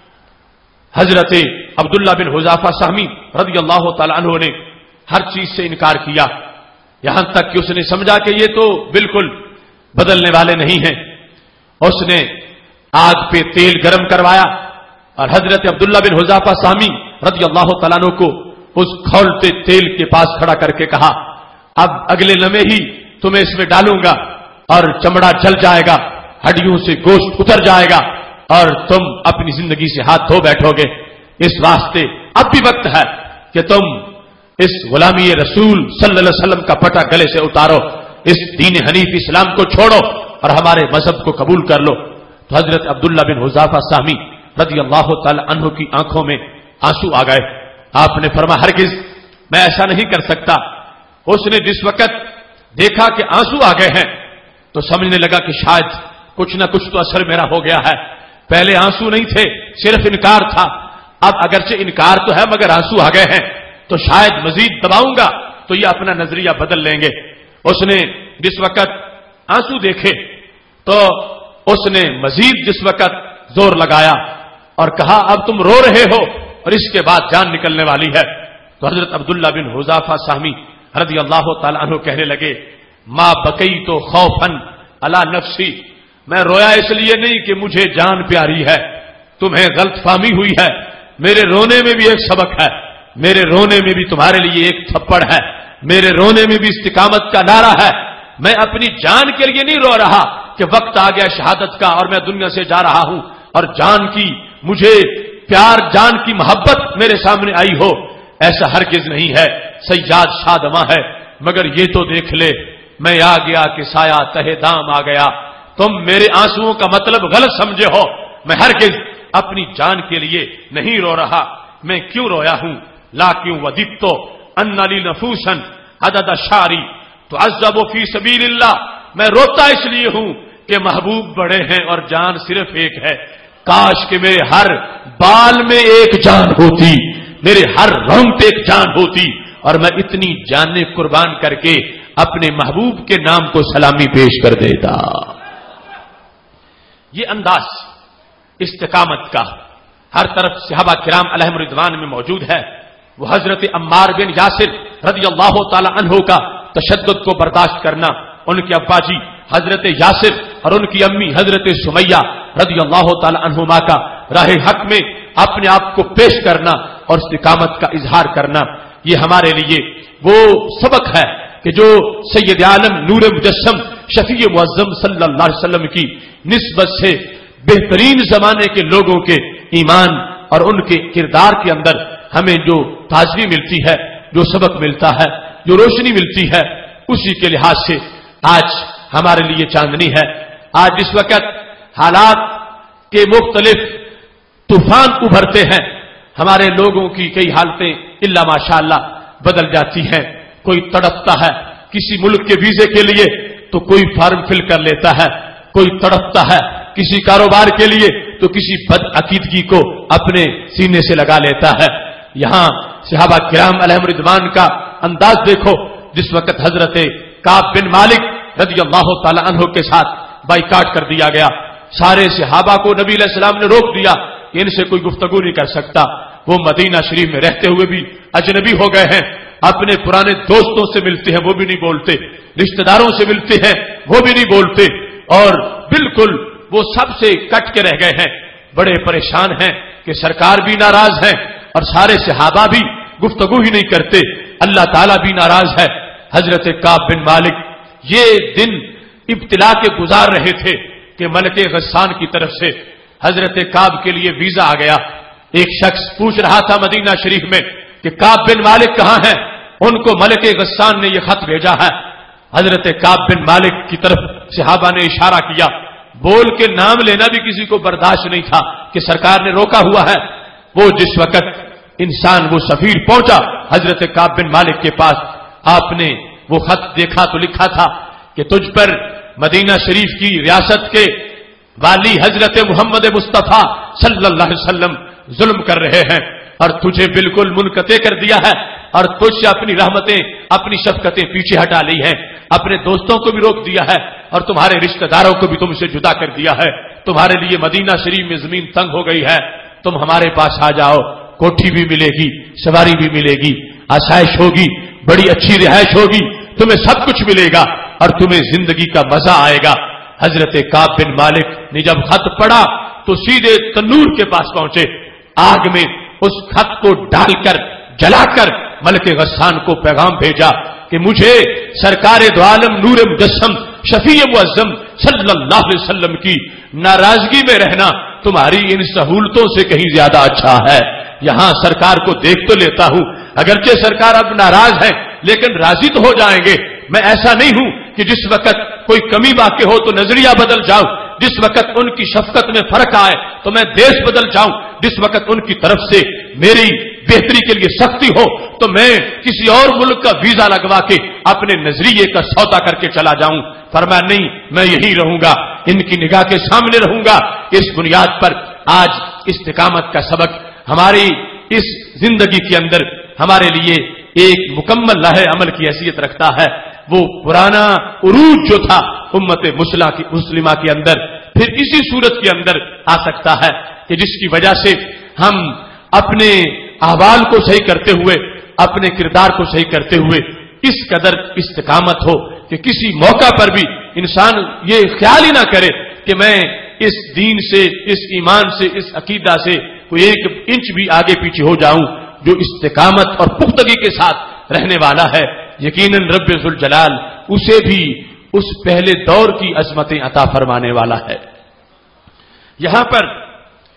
حضرت عبداللہ بن حذافہ سہمی رضی اللہ تعالی عنہ نے ہر چیز سے انکار کیا، یہاں تک کہ اس نے سمجھا کہ یہ تو بالکل بدلنے والے نہیں ہیں۔ اس نے آگ پہ تیل گرم کروایا اور حضرت عبداللہ بن حذافہ سہمی رضی اللہ تعالیٰ عنہ کو اس کھولتے تیل کے پاس کھڑا کر کے کہا اب اگلے لمحے ہی تمہیں اس میں ڈالوں گا اور چمڑا جل جائے گا، ہڈیوں سے گوشت اتر جائے گا اور تم اپنی زندگی سے ہاتھ دھو بیٹھو گے۔ اس واسطے اب بھی وقت ہے کہ تم اس غلامی رسول صلی اللہ علیہ وسلم کا پٹا گلے سے اتارو، اس دین حنیف اسلام کو چھوڑو اور ہمارے مذہب کو قبول کر لو۔ تو حضرت عبداللہ بن حذافہ سہمی رضی اللہ تعالی عنہ کی آنکھوں میں آنسو آ گئے۔ آپ نے فرمایا ہرگز میں ایسا نہیں کر سکتا۔ اس نے جس وقت دیکھا کہ آنسو آ گئے ہیں تو سمجھنے لگا کہ شاید کچھ نہ کچھ تو اثر میرا ہو گیا ہے، پہلے آنسو نہیں تھے، صرف انکار تھا، اب اگرچہ انکار تو ہے مگر آنسو آ گئے ہیں تو شاید مزید دباؤں گا تو یہ اپنا نظریہ بدل لیں گے۔ اس نے جس وقت آنسو دیکھے تو اس نے مزید جس وقت زور لگایا اور کہا اب تم رو رہے ہو اور اس کے بعد جان نکلنے والی ہے، تو حضرت عبداللہ بن حذافہ سہمی رضی اللہ تعالی عنہ کہنے لگے ما بکی تو خوفن علی نفسی، میں رویا اس لیے نہیں کہ مجھے جان پیاری ہے، تمہیں غلط فہمی ہوئی ہے، میرے رونے میں بھی ایک سبق ہے، میرے رونے میں بھی تمہارے لیے ایک تھپڑ ہے، میرے رونے میں بھی استقامت کا نعرہ ہے۔ میں اپنی جان کے لیے نہیں رو رہا کہ وقت آ گیا شہادت کا اور میں دنیا سے جا رہا ہوں اور جان کی مجھے پیار، جان کی محبت میرے سامنے آئی ہو، ایسا ہرگز نہیں ہے۔ سیاد شادماں ہے، مگر یہ تو دیکھ لے میں آ گیا کہ سایہ تہے دام آ گیا۔ تم میرے آنسوؤں کا مطلب غلط سمجھے ہو، میں ہرگز اپنی جان کے لیے نہیں رو رہا۔ میں کیوں رویا ہوں؟ لا کیوں وددتو ان لی نفوسا عدد شعری تعذب فی سبیل اللہ، میں روتا اس لیے ہوں کہ محبوب بڑے ہیں اور جان صرف ایک ہے۔ کاش کہ میرے ہر بال میں ایک جان ہوتی، میرے ہر رونگ پہ ایک جان ہوتی، اور میں اتنی جانیں قربان کر کے اپنے محبوب کے نام کو سلامی پیش کر دیتا۔ یہ انداز استقامت کا ہر طرف صحابہ کرام علیہم رضوان میں موجود ہے۔ وہ حضرت عمار بن یاسر رضی اللہ تعالی عنہ کا تشدد کو برداشت کرنا، ان کے ابا جی حضرت یاسر اور ان کی امی حضرت سمیہ رضی اللہ تعالی عنہما کا راہ حق میں اپنے آپ کو پیش کرنا اور استقامت کا اظہار کرنا، یہ ہمارے لیے وہ سبق ہے کہ جو سید عالم نور مجسم شفیع معظم صلی اللہ علیہ وسلم کی نسبت سے بہترین زمانے کے لوگوں کے ایمان اور ان کے کردار کے اندر ہمیں جو تازگی ملتی ہے، جو سبق ملتا ہے، جو روشنی ملتی ہے، اسی کے لحاظ سے آج ہمارے لیے چاندنی ہے۔ آج اس وقت حالات کے مختلف طوفان ابھرتے ہیں، ہمارے لوگوں کی کئی حالتیں الا ماشاءاللہ بدل جاتی ہیں۔ کوئی تڑپتا ہے کسی ملک کے ویزے کے لیے تو کوئی فارم فل کر لیتا ہے، کوئی تڑپتا ہے کسی کاروبار کے لیے تو کسی بد عقیدگی کو اپنے سینے سے لگا لیتا ہے۔ یہاں صحابہ کرام علیہم رضوان کا انداز دیکھو، جس وقت حضرت کعب بن مالک رضی اللہ تعالی عنہ کے ساتھ بائیکاٹ کر دیا گیا، سارے صحابہ کو نبی علیہ السلام نے روک دیا کہ ان سے کوئی گفتگو نہیں کر سکتا۔ وہ مدینہ شریف میں رہتے ہوئے بھی اجنبی ہو گئے ہیں، اپنے پرانے دوستوں سے ملتے ہیں وہ بھی نہیں بولتے، رشتہ داروں سے ملتے ہیں وہ بھی نہیں بولتے، اور بالکل وہ سب سے کٹ کے رہ گئے ہیں۔ بڑے پریشان ہیں کہ سرکار بھی ناراض ہے اور سارے صحابہ بھی گفتگو ہی نہیں کرتے، اللہ تعالیٰ بھی ناراض ہے۔ حضرت کعب بن مالک یہ دن ابتلا کے گزار رہے تھے کہ ملک غسان کی طرف سے حضرت کعب کے لیے ویزا آ گیا۔ ایک شخص پوچھ رہا تھا مدینہ شریف میں کہ کعب بن مالک کہاں ہیں؟ ان کو ملک غسان نے یہ خط بھیجا ہے۔ حضرت کعب بن مالک کی طرف صحابہ نے اشارہ کیا، بول کے نام لینا بھی کسی کو برداشت نہیں تھا کہ سرکار نے روکا ہوا ہے۔ وہ جس وقت انسان وہ سفیر پہنچا حضرت کعب بن مالک کے پاس، آپ نے وہ خط دیکھا تو لکھا تھا کہ تجھ پر مدینہ شریف کی ریاست کے والی حضرت محمد مصطفیٰ صلی اللہ علیہ وسلم ظلم کر رہے ہیں اور تجھے بالکل منقطع کر دیا ہے، اور تجھ سے اپنی رحمتیں اپنی شفقتیں پیچھے ہٹا لی ہیں، اپنے دوستوں کو بھی روک دیا ہے اور تمہارے رشتہ داروں کو بھی تم سے جدا کر دیا ہے۔ تمہارے لیے مدینہ شریف میں زمین تنگ ہو گئی ہے، تم ہمارے پاس آ جاؤ، کوٹھی بھی ملے گی، سواری بھی ملے گی، آسائش ہوگی، بڑی اچھی رہائش ہوگی، تمہیں سب کچھ ملے گا اور تمہیں زندگی کا مزہ آئے گا۔ حضرت کعب بن مالک نے جب خط پڑھا تو سیدھے تنور کے پاس پہنچے، آگ میں اس خط کو ڈال کر جلا کر ملک غسان کو پیغام بھیجا کہ مجھے سرکار دو عالم نور مجسم شفیع معظم صلی اللہ علیہ وسلم کی ناراضگی میں رہنا تمہاری ان سہولتوں سے کہیں زیادہ اچھا ہے۔ یہاں سرکار کو دیکھ تو لیتا ہوں، اگرچہ سرکار اب ناراض ہے لیکن راضی تو ہو جائیں گے۔ میں ایسا نہیں ہوں کہ جس وقت کوئی کمی واقع ہو تو نظریہ بدل جاؤں، جس وقت ان کی شفقت میں فرق آئے تو میں دیش بدل جاؤں، جس وقت ان کی طرف سے میری بہتری کے لیے سختی ہو تو میں کسی اور ملک کا ویزا لگوا کے اپنے نظریے کا سودا کر کے چلا جاؤں۔ فرمایا نہیں، میں یہی رہوں گا، ان کی نگاہ کے سامنے رہوں گا۔ اس بنیاد پر آج استقامت کا سبق ہماری اس زندگی کے اندر ہمارے لیے ایک مکمل راہ عمل کی حیثیت رکھتا ہے۔ وہ پرانا عروج جو تھا امت مسلمہ کے اندر پھر اسی صورت کے اندر آ سکتا ہے کہ جس کی وجہ سے ہم اپنے احوال کو صحیح کرتے ہوئے، اپنے کردار کو صحیح کرتے ہوئے اس قدر استقامت ہو کہ کسی موقع پر بھی انسان یہ خیال ہی نہ کرے کہ میں اس دین سے، اس ایمان سے، اس عقیدہ سے کوئی ایک انچ بھی آگے پیچھے ہو جاؤں۔ جو استقامت اور پختگی کے ساتھ رہنے والا ہے یقیناً رب ذوالجلال اسے بھی اس پہلے دور کی عظمتیں عطا فرمانے والا ہے۔ یہاں پر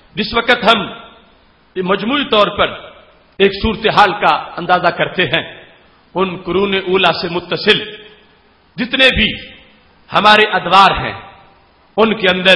جس وقت ہم مجموعی طور پر ایک صورتحال کا اندازہ کرتے ہیں، ان قرون اولا سے متصل جتنے بھی ہمارے ادوار ہیں ان کے اندر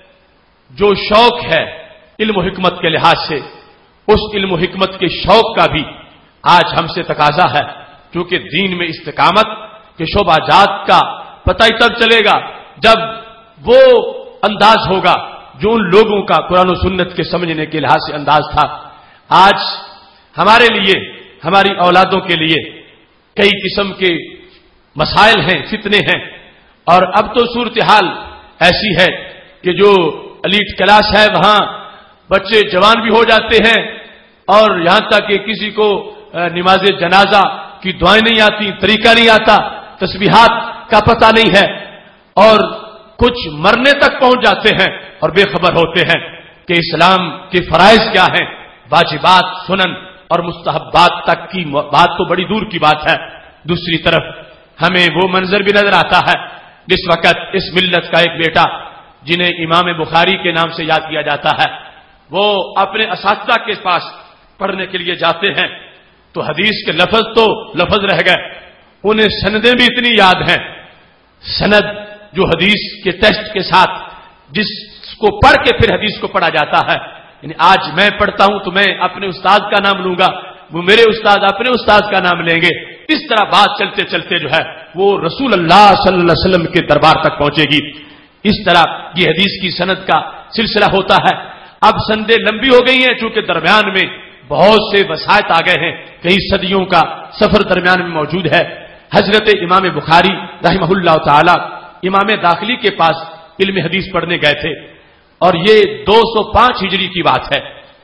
جو شوق ہے علم و حکمت کے لحاظ سے، اس علم و حکمت کے شوق کا بھی آج ہم سے تقاضا ہے، کیونکہ دین میں استقامت کے شعبہ جات کا پتہ ہی تب چلے گا جب وہ انداز ہوگا جو ان لوگوں کا قرآن و سنت کے سمجھنے کے لحاظ سے انداز تھا۔ آج ہمارے لیے، ہماری اولادوں کے لیے کئی قسم کے مسائل ہیں، فتنے ہیں، اور اب تو صورتحال ایسی ہے کہ جو ایلیٹ کلاس ہے وہاں بچے جوان بھی ہو جاتے ہیں، اور یہاں تک کہ کسی کو نماز جنازہ کی دعائیں نہیں آتی، طریقہ نہیں آتا، تسبیحات کا پتہ نہیں ہے، اور کچھ مرنے تک پہنچ جاتے ہیں اور بے خبر ہوتے ہیں کہ اسلام کے فرائض کیا ہیں، واجبات، سنن اور مستحبات تک کی بات تو بڑی دور کی بات ہے۔ دوسری طرف ہمیں وہ منظر بھی نظر آتا ہے جس وقت اس ملت کا ایک بیٹا جنہیں امام بخاری کے نام سے یاد کیا جاتا ہے، وہ اپنے اساتذہ کے پاس پڑھنے کے لیے جاتے ہیں تو حدیث کے لفظ تو لفظ رہ گئے، انہیں سندیں بھی اتنی یاد ہیں، سند جو حدیث کے ٹیسٹ کے ساتھ جس کو پڑھ کے پھر حدیث کو پڑھا جاتا ہے، یعنی آج میں پڑھتا ہوں تو میں اپنے استاد کا نام لوں گا، وہ میرے استاد اپنے استاد کا نام لیں گے، اس طرح بات چلتے چلتے جو ہے وہ رسول اللہ صلی اللہ علیہ وسلم کے دربار تک پہنچے گی۔ اس طرح یہ حدیث کی سند کا سلسلہ ہوتا ہے۔ اب سندیں لمبی ہو گئی ہیں چونکہ درمیان میں بہت سے وسائط آ گئے ہیں، کئی صدیوں کا سفر درمیان میں موجود ہے۔ حضرت امام بخاری رحمہ اللہ تعالی امام داخلی کے پاس علم حدیث پڑھنے گئے تھے، اور یہ 205 ہجری کی بات ہے۔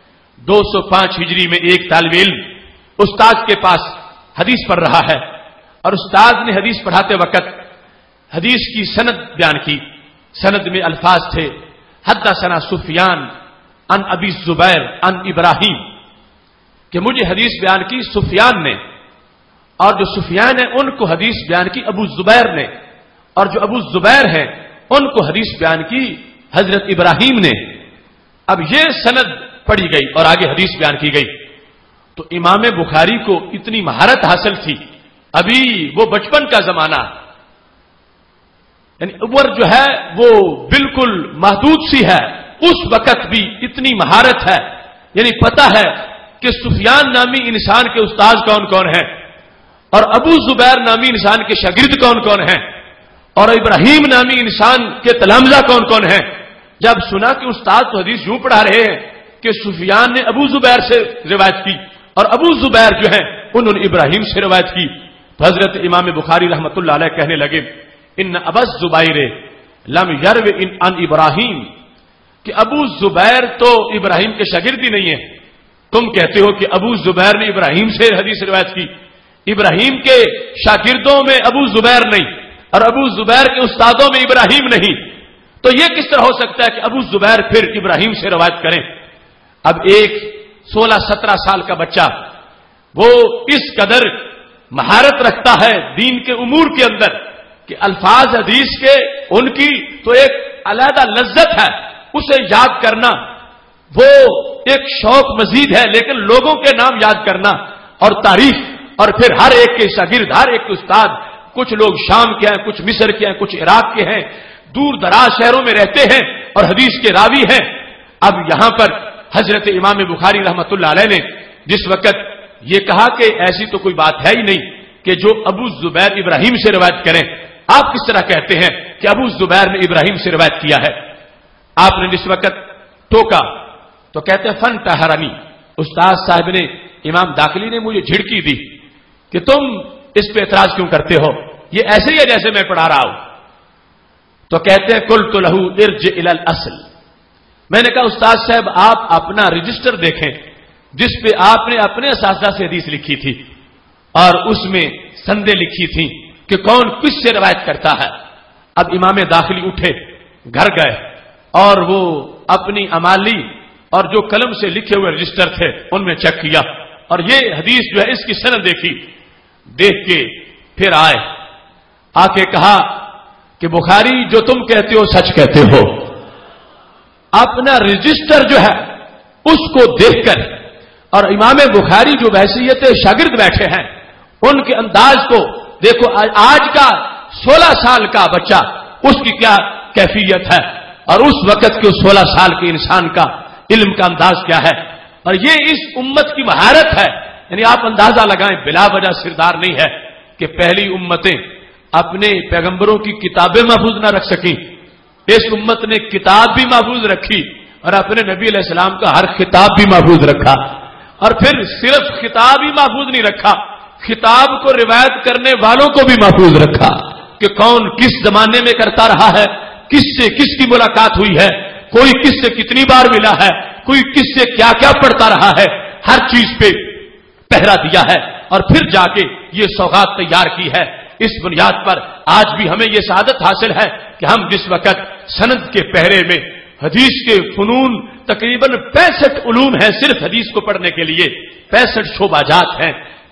205 ہجری میں ایک طالب علم استاد کے پاس حدیث پڑھ رہا ہے، اور استاد نے حدیث پڑھاتے وقت حدیث کی سند بیان کی۔ سند میں الفاظ تھے حدثنا سفیان عن ابی الزبیر عن ابراہیم، کہ مجھے حدیث بیان کی سفیان نے، اور جو سفیان ہیں ان کو حدیث بیان کی ابو الزبیر نے، اور جو ابو الزبیر ہیں ان کو حدیث بیان کی حضرت ابراہیم نے۔ اب یہ سند پڑھی گئی اور آگے حدیث بیان کی گئی، تو امام بخاری کو اتنی مہارت حاصل تھی، ابھی وہ بچپن کا زمانہ، یعنی عمر جو ہے وہ بالکل محدود سی ہے، اس وقت بھی اتنی مہارت ہے، یعنی پتہ ہے کہ سفیان نامی انسان کے استاد کون کون ہیں، اور ابو زبیر نامی انسان کے شاگرد کون کون ہیں، اور ابراہیم نامی انسان کے تلامذہ کون کون ہیں۔ جب سنا کہ استاد تو حدیث یوں پڑھا رہے ہیں کہ سفیان نے ابو زبیر سے روایت کی اور ابو زبیر جو ہیں انہوں نے ابراہیم سے روایت کی، تو حضرت امام بخاری رحمۃ اللہ علیہ کہنے لگے ان ابا الزبیر لم یرو عن ابراہیم، کہ ابو زبیر تو ابراہیم کے شاگرد ہی نہیں ہے۔ تم کہتے ہو کہ ابو زبیر نے ابراہیم سے حدیث روایت کی، ابراہیم کے شاگردوں میں ابو زبیر نہیں اور ابو زبیر کے استادوں میں ابراہیم نہیں، تو یہ کس طرح ہو سکتا ہے کہ ابو زبیر پھر ابراہیم سے روایت کریں؟ اب ایک 16-17 سال کا بچہ وہ اس قدر مہارت رکھتا ہے دین کے امور کے اندر کہ الفاظ حدیث کے ان کی تو ایک علیحدہ لذت ہے، اسے یاد کرنا وہ ایک شوق مزید ہے، لیکن لوگوں کے نام یاد کرنا اور تعریف، اور پھر ہر ایک کے شاگرد، ہر ایک کے استاد، کچھ لوگ شام کے ہیں، کچھ مصر کے ہیں، کچھ عراق کے ہیں، دور دراز شہروں میں رہتے ہیں اور حدیث کے راوی ہیں۔ اب یہاں پر حضرت امام بخاری رحمۃ اللہ علیہ نے جس وقت یہ کہا کہ ایسی تو کوئی بات ہے ہی نہیں کہ جو ابو زبیر ابراہیم سے روایت کریں، آپ کس طرح کہتے ہیں کہ ابو زبیر نے ابراہیم سے روایت کیا ہے؟ آپ نے جس وقت ٹوکا تو کہتے ہیں فن تہرنی، استاد صاحب نے، امام داخلی نے مجھے جھڑکی دی کہ تم اس پہ اعتراض کیوں کرتے ہو، یہ ایسے ہی ہے جیسے میں پڑھا رہا ہوں۔ تو کہتے ہیں قلت له ارجع الى الاصل، میں نے کہا استاد صاحب آپ اپنا رجسٹر دیکھیں جس پہ آپ نے اپنے اساتذہ سے حدیث لکھی تھی اور اس میں سندیں لکھی تھیں کہ کون کس سے روایت کرتا ہے۔ اب امام داخلی اٹھے، گھر گئے اور وہ اپنی امالی اور جو قلم سے لکھے ہوئے رجسٹر تھے ان میں چیک کیا، اور یہ حدیث جو ہے اس کی سند دیکھی، دیکھ کے پھر آئے، آ کے کہا کہ بخاری جو تم کہتے ہو سچ کہتے ہو، اپنا رجسٹر جو ہے اس کو دیکھ کر اور امام بخاری جو بحیثیت شاگرد بیٹھے ہیں ان کے انداز کو دیکھو. آج کا 16 سال کا بچہ اس کی کیا کیفیت ہے اور اس وقت کے 16 سال کے انسان کا علم کا انداز کیا ہے. اور یہ اس امت کی مہارت ہے. یعنی آپ اندازہ لگائیں بلا وجہ سردار نہیں ہے کہ پہلی امتیں اپنے پیغمبروں کی کتابیں محفوظ نہ رکھ سکیں. اس امت نے کتاب بھی محفوظ رکھی اور اپنے نبی علیہ السلام کا ہر خطاب بھی محفوظ رکھا. اور پھر صرف خطاب ہی محفوظ نہیں رکھا, خطاب کو روایت کرنے والوں کو بھی محفوظ رکھا کہ کون کس زمانے میں کرتا رہا ہے, کس سے کس کی ملاقات ہوئی ہے, کوئی کس سے کتنی بار ملا ہے, کوئی کس سے کیا کیا پڑھتا رہا ہے. ہر چیز پہ پہرا دیا ہے اور پھر جا کے یہ سوغات تیار کی ہے. اس بنیاد پر آج بھی ہمیں یہ سعادت حاصل ہے کہ ہم جس وقت سند کے پہرے میں حدیث کے فنون تقریباً 65 علوم ہیں صرف حدیث کو پڑھنے کے لیے, 65 شعبہ جات ہیں,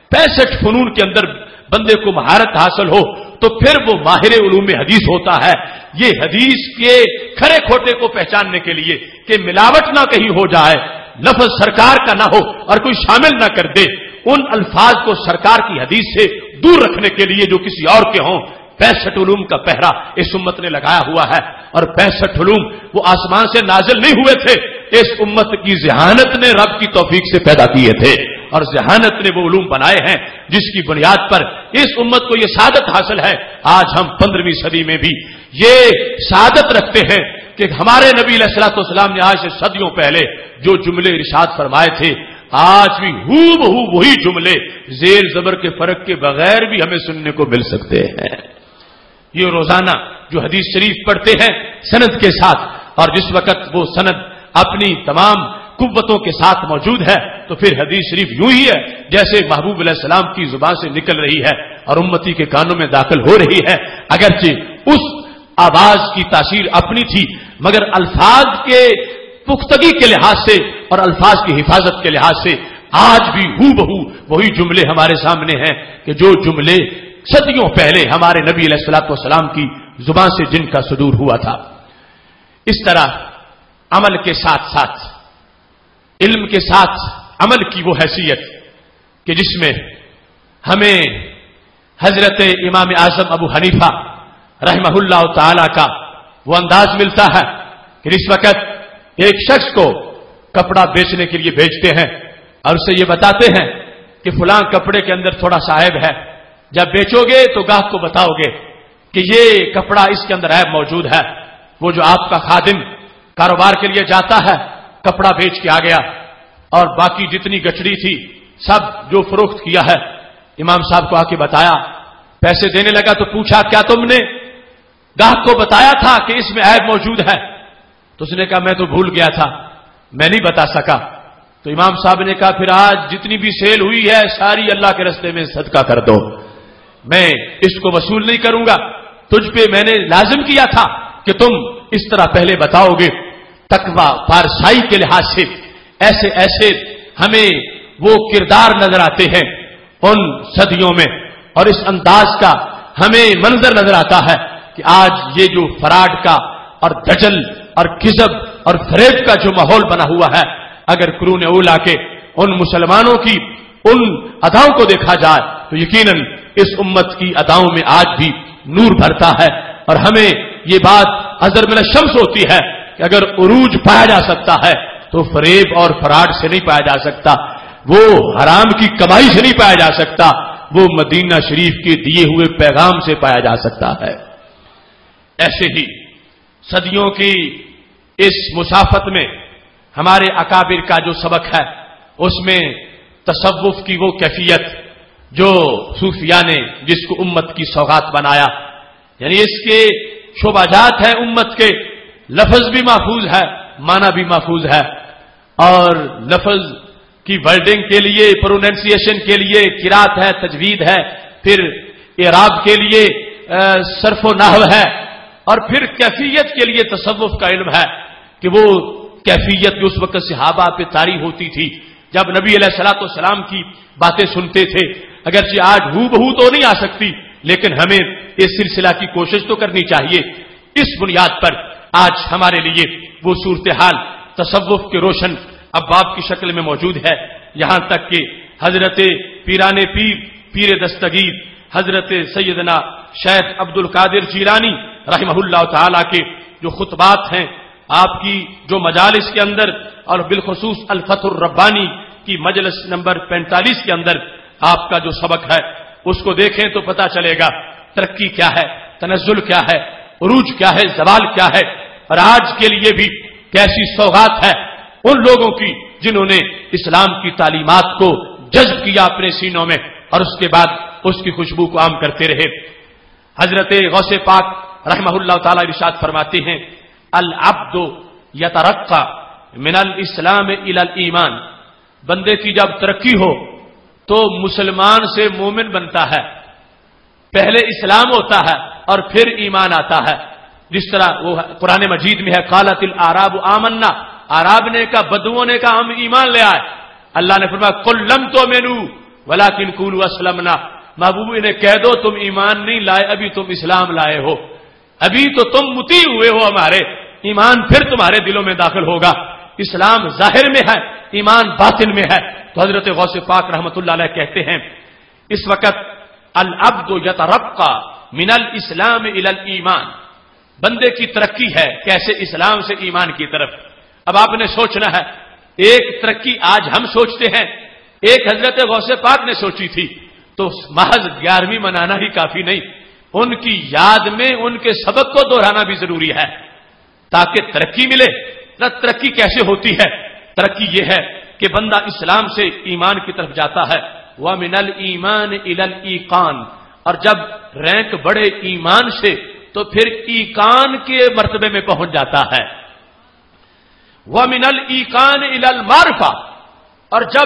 65 فنون کے اندر بندے کو مہارت حاصل ہو تو پھر وہ ماہر علوم حدیث ہوتا ہے. یہ حدیث کے کھرے کھوٹے کو پہچاننے کے لیے کہ ملاوٹ نہ کہیں ہو جائے, لفظ سرکار کا نہ ہو اور کوئی شامل نہ کر دے, ان الفاظ کو سرکار کی حدیث سے دور رکھنے کے لیے جو کسی اور کے ہوں. 65 علوم کا پہرا اس امت نے لگایا ہوا ہے اور 65 علوم وہ آسمان سے نازل نہیں ہوئے تھے, اس امت کی ذہانت نے رب کی توفیق سے پیدا کیے تھے اور ذہانت نے وہ علوم بنائے ہیں جس کی بنیاد پر اس امت کو یہ سعادت حاصل ہے. آج ہم 15ویں صدی میں بھی یہ سعادت رکھتے ہیں کہ ہمارے نبی علیہ الصلوۃ والسلام نے آج سے صدیوں پہلے جو جملے ارشاد فرمائے تھے آج بھی ہو بہو وہی جملے زیر زبر کے فرق کے بغیر بھی ہمیں سننے کو مل سکتے ہیں. یہ روزانہ جو حدیث شریف پڑھتے ہیں سند کے ساتھ, اور جس وقت وہ سند اپنی تمام قوتوں کے ساتھ موجود ہے تو پھر حدیث شریف یوں ہی ہے جیسے محبوب علیہ السلام کی زبان سے نکل رہی ہے اور امتی کے کانوں میں داخل ہو رہی ہے. اگرچہ اس آواز کی تاثیر اپنی تھی مگر الفاظ کے پختگی کے لحاظ سے اور الفاظ کی حفاظت کے لحاظ سے آج بھی ہو بہو وہی جملے ہمارے سامنے ہیں کہ جو جملے صدیوں پہلے ہمارے نبی علیہ الصلوۃ والسلام کی زبان سے جن کا صدور ہوا تھا. اس طرح عمل کے ساتھ ساتھ علم کے ساتھ عمل کی وہ حیثیت کہ جس میں ہمیں حضرت امام اعظم ابو حنیفہ رحمہ اللہ تعالی کا وہ انداز ملتا ہے کہ اس وقت ایک شخص کو کپڑا بیچنے کے لیے بھیجتے ہیں اور اسے یہ بتاتے ہیں کہ فلاں کپڑے کے اندر تھوڑا سا عیب ہے, جب بیچو گے تو گاہک کو بتاؤ گے کہ یہ کپڑا اس کے اندر عیب موجود ہے. وہ جو آپ کا خادم کاروبار کے لیے جاتا ہے کپڑا بیچ کے آ گیا اور باقی جتنی گچڑی تھی سب جو فروخت کیا ہے امام صاحب کو آ کے بتایا, پیسے دینے لگا تو پوچھا کیا تم نے گاہک کو بتایا تھا کہ اس میں عیب موجود ہے؟ تو اس نے کہا میں تو بھول گیا تھا, میں نہیں بتا سکا. تو امام صاحب نے کہا پھر آج جتنی بھی سیل ہوئی ہے ساری اللہ کے راستے میں صدقہ کر دو, میں اس کو وصول نہیں کروں گا. تجھ پہ میں نے لازم کیا تھا کہ تم اس طرح پہلے بتاؤ گے. تقویٰ پارسائی کے لحاظ سے ایسے ایسے ہمیں وہ کردار نظر آتے ہیں ان صدیوں میں, اور اس انداز کا ہمیں منظر نظر آتا ہے کہ آج یہ جو فراڈ کا اور دجل اور کذب اور فریب کا جو ماحول بنا ہوا ہے, اگر قرون اولیٰ کے ان مسلمانوں کی ان اداؤں کو دیکھا جائے تو یقیناً اس امت کی اداؤں میں آج بھی نور بھرتا ہے. اور ہمیں یہ بات حضر من الشمس ہوتی ہے کہ اگر عروج پایا جا سکتا ہے تو فریب اور فراڈ سے نہیں پایا جا سکتا, وہ حرام کی کمائی سے نہیں پایا جا سکتا, وہ مدینہ شریف کے دیے ہوئے پیغام سے پایا جا سکتا ہے. ایسے ہی صدیوں کی اس مسافت میں ہمارے اکابر کا جو سبق ہے اس میں تصوف کی وہ کیفیت جو صوفیاء نے جس کو امت کی سوغات بنایا, یعنی اس کے شعبہ جات ہیں امت کے, لفظ بھی محفوظ ہے معنی بھی محفوظ ہے, اور لفظ کی ورڈنگ کے لیے پروننسیشن کے لیے قرات ہے, تجوید ہے, پھر اعراب کے لیے صرف و نحو ہے, اور پھر کیفیت کے لیے تصوف کا علم ہے کہ وہ کیفیت جو اس وقت صحابہ پہ طاری ہوتی تھی جب نبی علیہ الصلوۃ والسلام کی باتیں سنتے تھے. اگرچہ آج ہو بہو تو نہیں آ سکتی لیکن ہمیں اس سلسلہ کی کوشش تو کرنی چاہیے. اس بنیاد پر آج ہمارے لیے وہ صورتحال تصوف کے روشن اب باب کی شکل میں موجود ہے، یہاں تک کہ حضرت پیران پیر پیر دستگیر حضرت سیدنا شیخ عبد القادر جیلانی رحمہ اللہ تعالی کے جو خطبات ہیں آپ کی جو مجالس کے اندر، اور بالخصوص الفتح الربانی کی مجلس نمبر 45 کے اندر آپ کا جو سبق ہے اس کو دیکھیں تو پتا چلے گا ترقی کیا ہے، تنزل کیا ہے، عروج کیا ہے، زوال کیا ہے، اور آج کے لیے بھی کیسی سوغات ہے ان لوگوں کی جنہوں نے اسلام کی تعلیمات کو جذب کیا اپنے سینوں میں اور اس کے بعد اس کی خوشبو کو عام کرتے رہے۔ حضرت غوث پاک رحمہ اللہ تعالی ارشاد فرماتے ہیں العبد یترقى من الاسلام الى الایمان، بندے کی جب ترقی ہو تو مسلمان سے مومن بنتا ہے، پہلے اسلام ہوتا ہے اور پھر ایمان آتا ہے، جس طرح وہ قرآن مجید میں ہے قالت الاعراب آمنا، اعراب نے کہا، بدوؤں نے کہا ہم ایمان لے آئے، اللہ نے فرمایا قل لم تؤمنوا ولکن قولوا اسلمنا، محبوب نے کہہ دو تم ایمان نہیں لائے، ابھی تم اسلام لائے ہو، ابھی تو تم مطیع ہوئے ہو ہمارے، ایمان پھر تمہارے دلوں میں داخل ہوگا۔ اسلام ظاہر میں ہے، ایمان باطن میں ہے۔ تو حضرت غوث پاک رحمۃ اللہ علیہ کہتے ہیں اس وقت العبد یترقى من الاسلام الى الایمان، بندے کی ترقی ہے کیسے، اسلام سے ایمان کی طرف۔ اب آپ نے سوچنا ہے، ایک ترقی آج ہم سوچتے ہیں، ایک حضرت غوث پاک نے سوچی تھی، تو محض 11ویں منانا ہی کافی نہیں، ان کی یاد میں ان کے سبق کو دہرانا بھی ضروری ہے تاکہ ترقی ملے۔ نہ ترقی کیسے ہوتی ہے؟ ترقی یہ ہے کہ بندہ اسلام سے ایمان کی طرف جاتا ہے، وَمِنَ الْإِيمَانِ إِلَى الْإِيقَانِ، اور جب رینک بڑھے ایمان سے تو پھر ایقان کے مرتبے میں پہنچ جاتا ہے، وَمِنَ الْإِيقَانِ إِلَى الْمَعْرِفَةِ، اور جب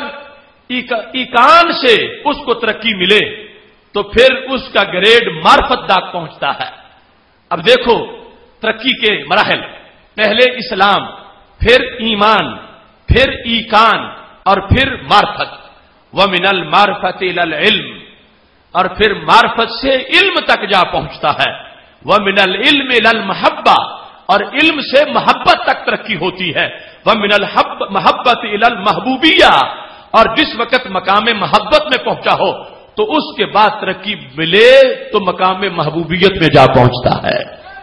ایقان سے اس کو ترقی ملے تو پھر اس کا گریڈ معرفت تک پہنچتا ہے۔ اب دیکھو ترقی کے مراحل، پہلے اسلام، پھر ایمان، پھر ایقان اور پھر معرفت، وَمِنَ الْمَعْرِفَةِ إِلَى الْعِلْمِ، اور پھر معرفت سے علم تک جا پہنچتا ہے، وَمِنَ الْعِلْمِ إِلَى الْمَحَبَّةِ، اور علم سے محبت تک ترقی ہوتی ہے، وَمِنَ الْمَحَبَّةِ إِلَى الْمَحْبُوبِيَّةِ، اور جس وقت مقام محبت میں پہنچا ہو تو اس کے بعد ترقی ملے تو مقام محبوبیت میں جا پہنچتا ہے۔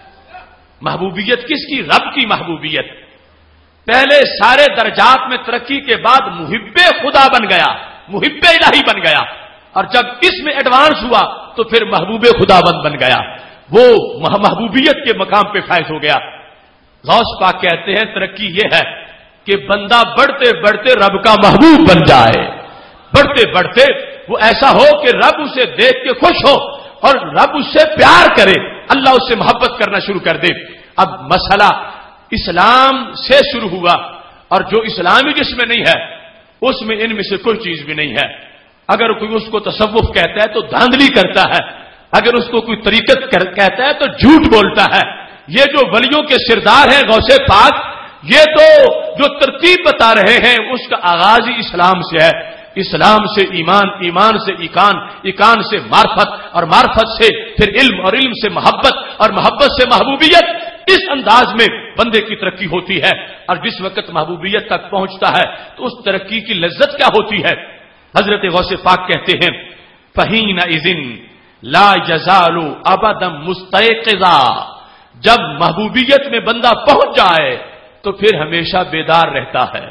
محبوبیت کس کی؟ رب کی محبوبیت۔ پہلے سارے درجات میں ترقی کے بعد محب خدا بن گیا، محب الہی بن گیا، اور جب اس میں ایڈوانس ہوا تو پھر محبوب خدا بن گیا، وہ محبوبیت کے مقام پہ فائز ہو گیا۔ غوث پاک کہتے ہیں ترقی یہ ہے کہ بندہ بڑھتے بڑھتے رب کا محبوب بن جائے، بڑھتے بڑھتے وہ ایسا ہو کہ رب اسے دیکھ کے خوش ہو اور رب اس سے پیار کرے، اللہ اس سے محبت کرنا شروع کر دے۔ اب مسئلہ اسلام سے شروع ہوا، اور جو اسلامی جس میں نہیں ہے اس میں ان میں سے کوئی چیز بھی نہیں ہے۔ اگر کوئی اس کو تصوف کہتا ہے تو دھاندلی کرتا ہے، اگر اس کو کوئی طریقت کہتا ہے تو جھوٹ بولتا ہے۔ یہ جو ولیوں کے سردار ہیں غوث پاک، یہ تو جو ترتیب بتا رہے ہیں اس کا آغاز ہی اسلام سے ہے، اسلام سے ایمان، ایمان سے ایقان، ایقان سے معرفت، اور معرفت سے پھر علم، اور علم سے محبت، اور محبت سے محبوبیت۔ اس انداز میں بندے کی ترقی ہوتی ہے، اور جس وقت محبوبیت تک پہنچتا ہے تو اس ترقی کی لذت کیا ہوتی ہے؟ حضرت غوث پاک کہتے ہیں فَحِينَئِذٍ لَا يَزَالُ أَبَدًا مُسْتَيْقِظًا، جب محبوبیت میں بندہ پہنچ جائے تو پھر ہمیشہ بیدار رہتا ہے،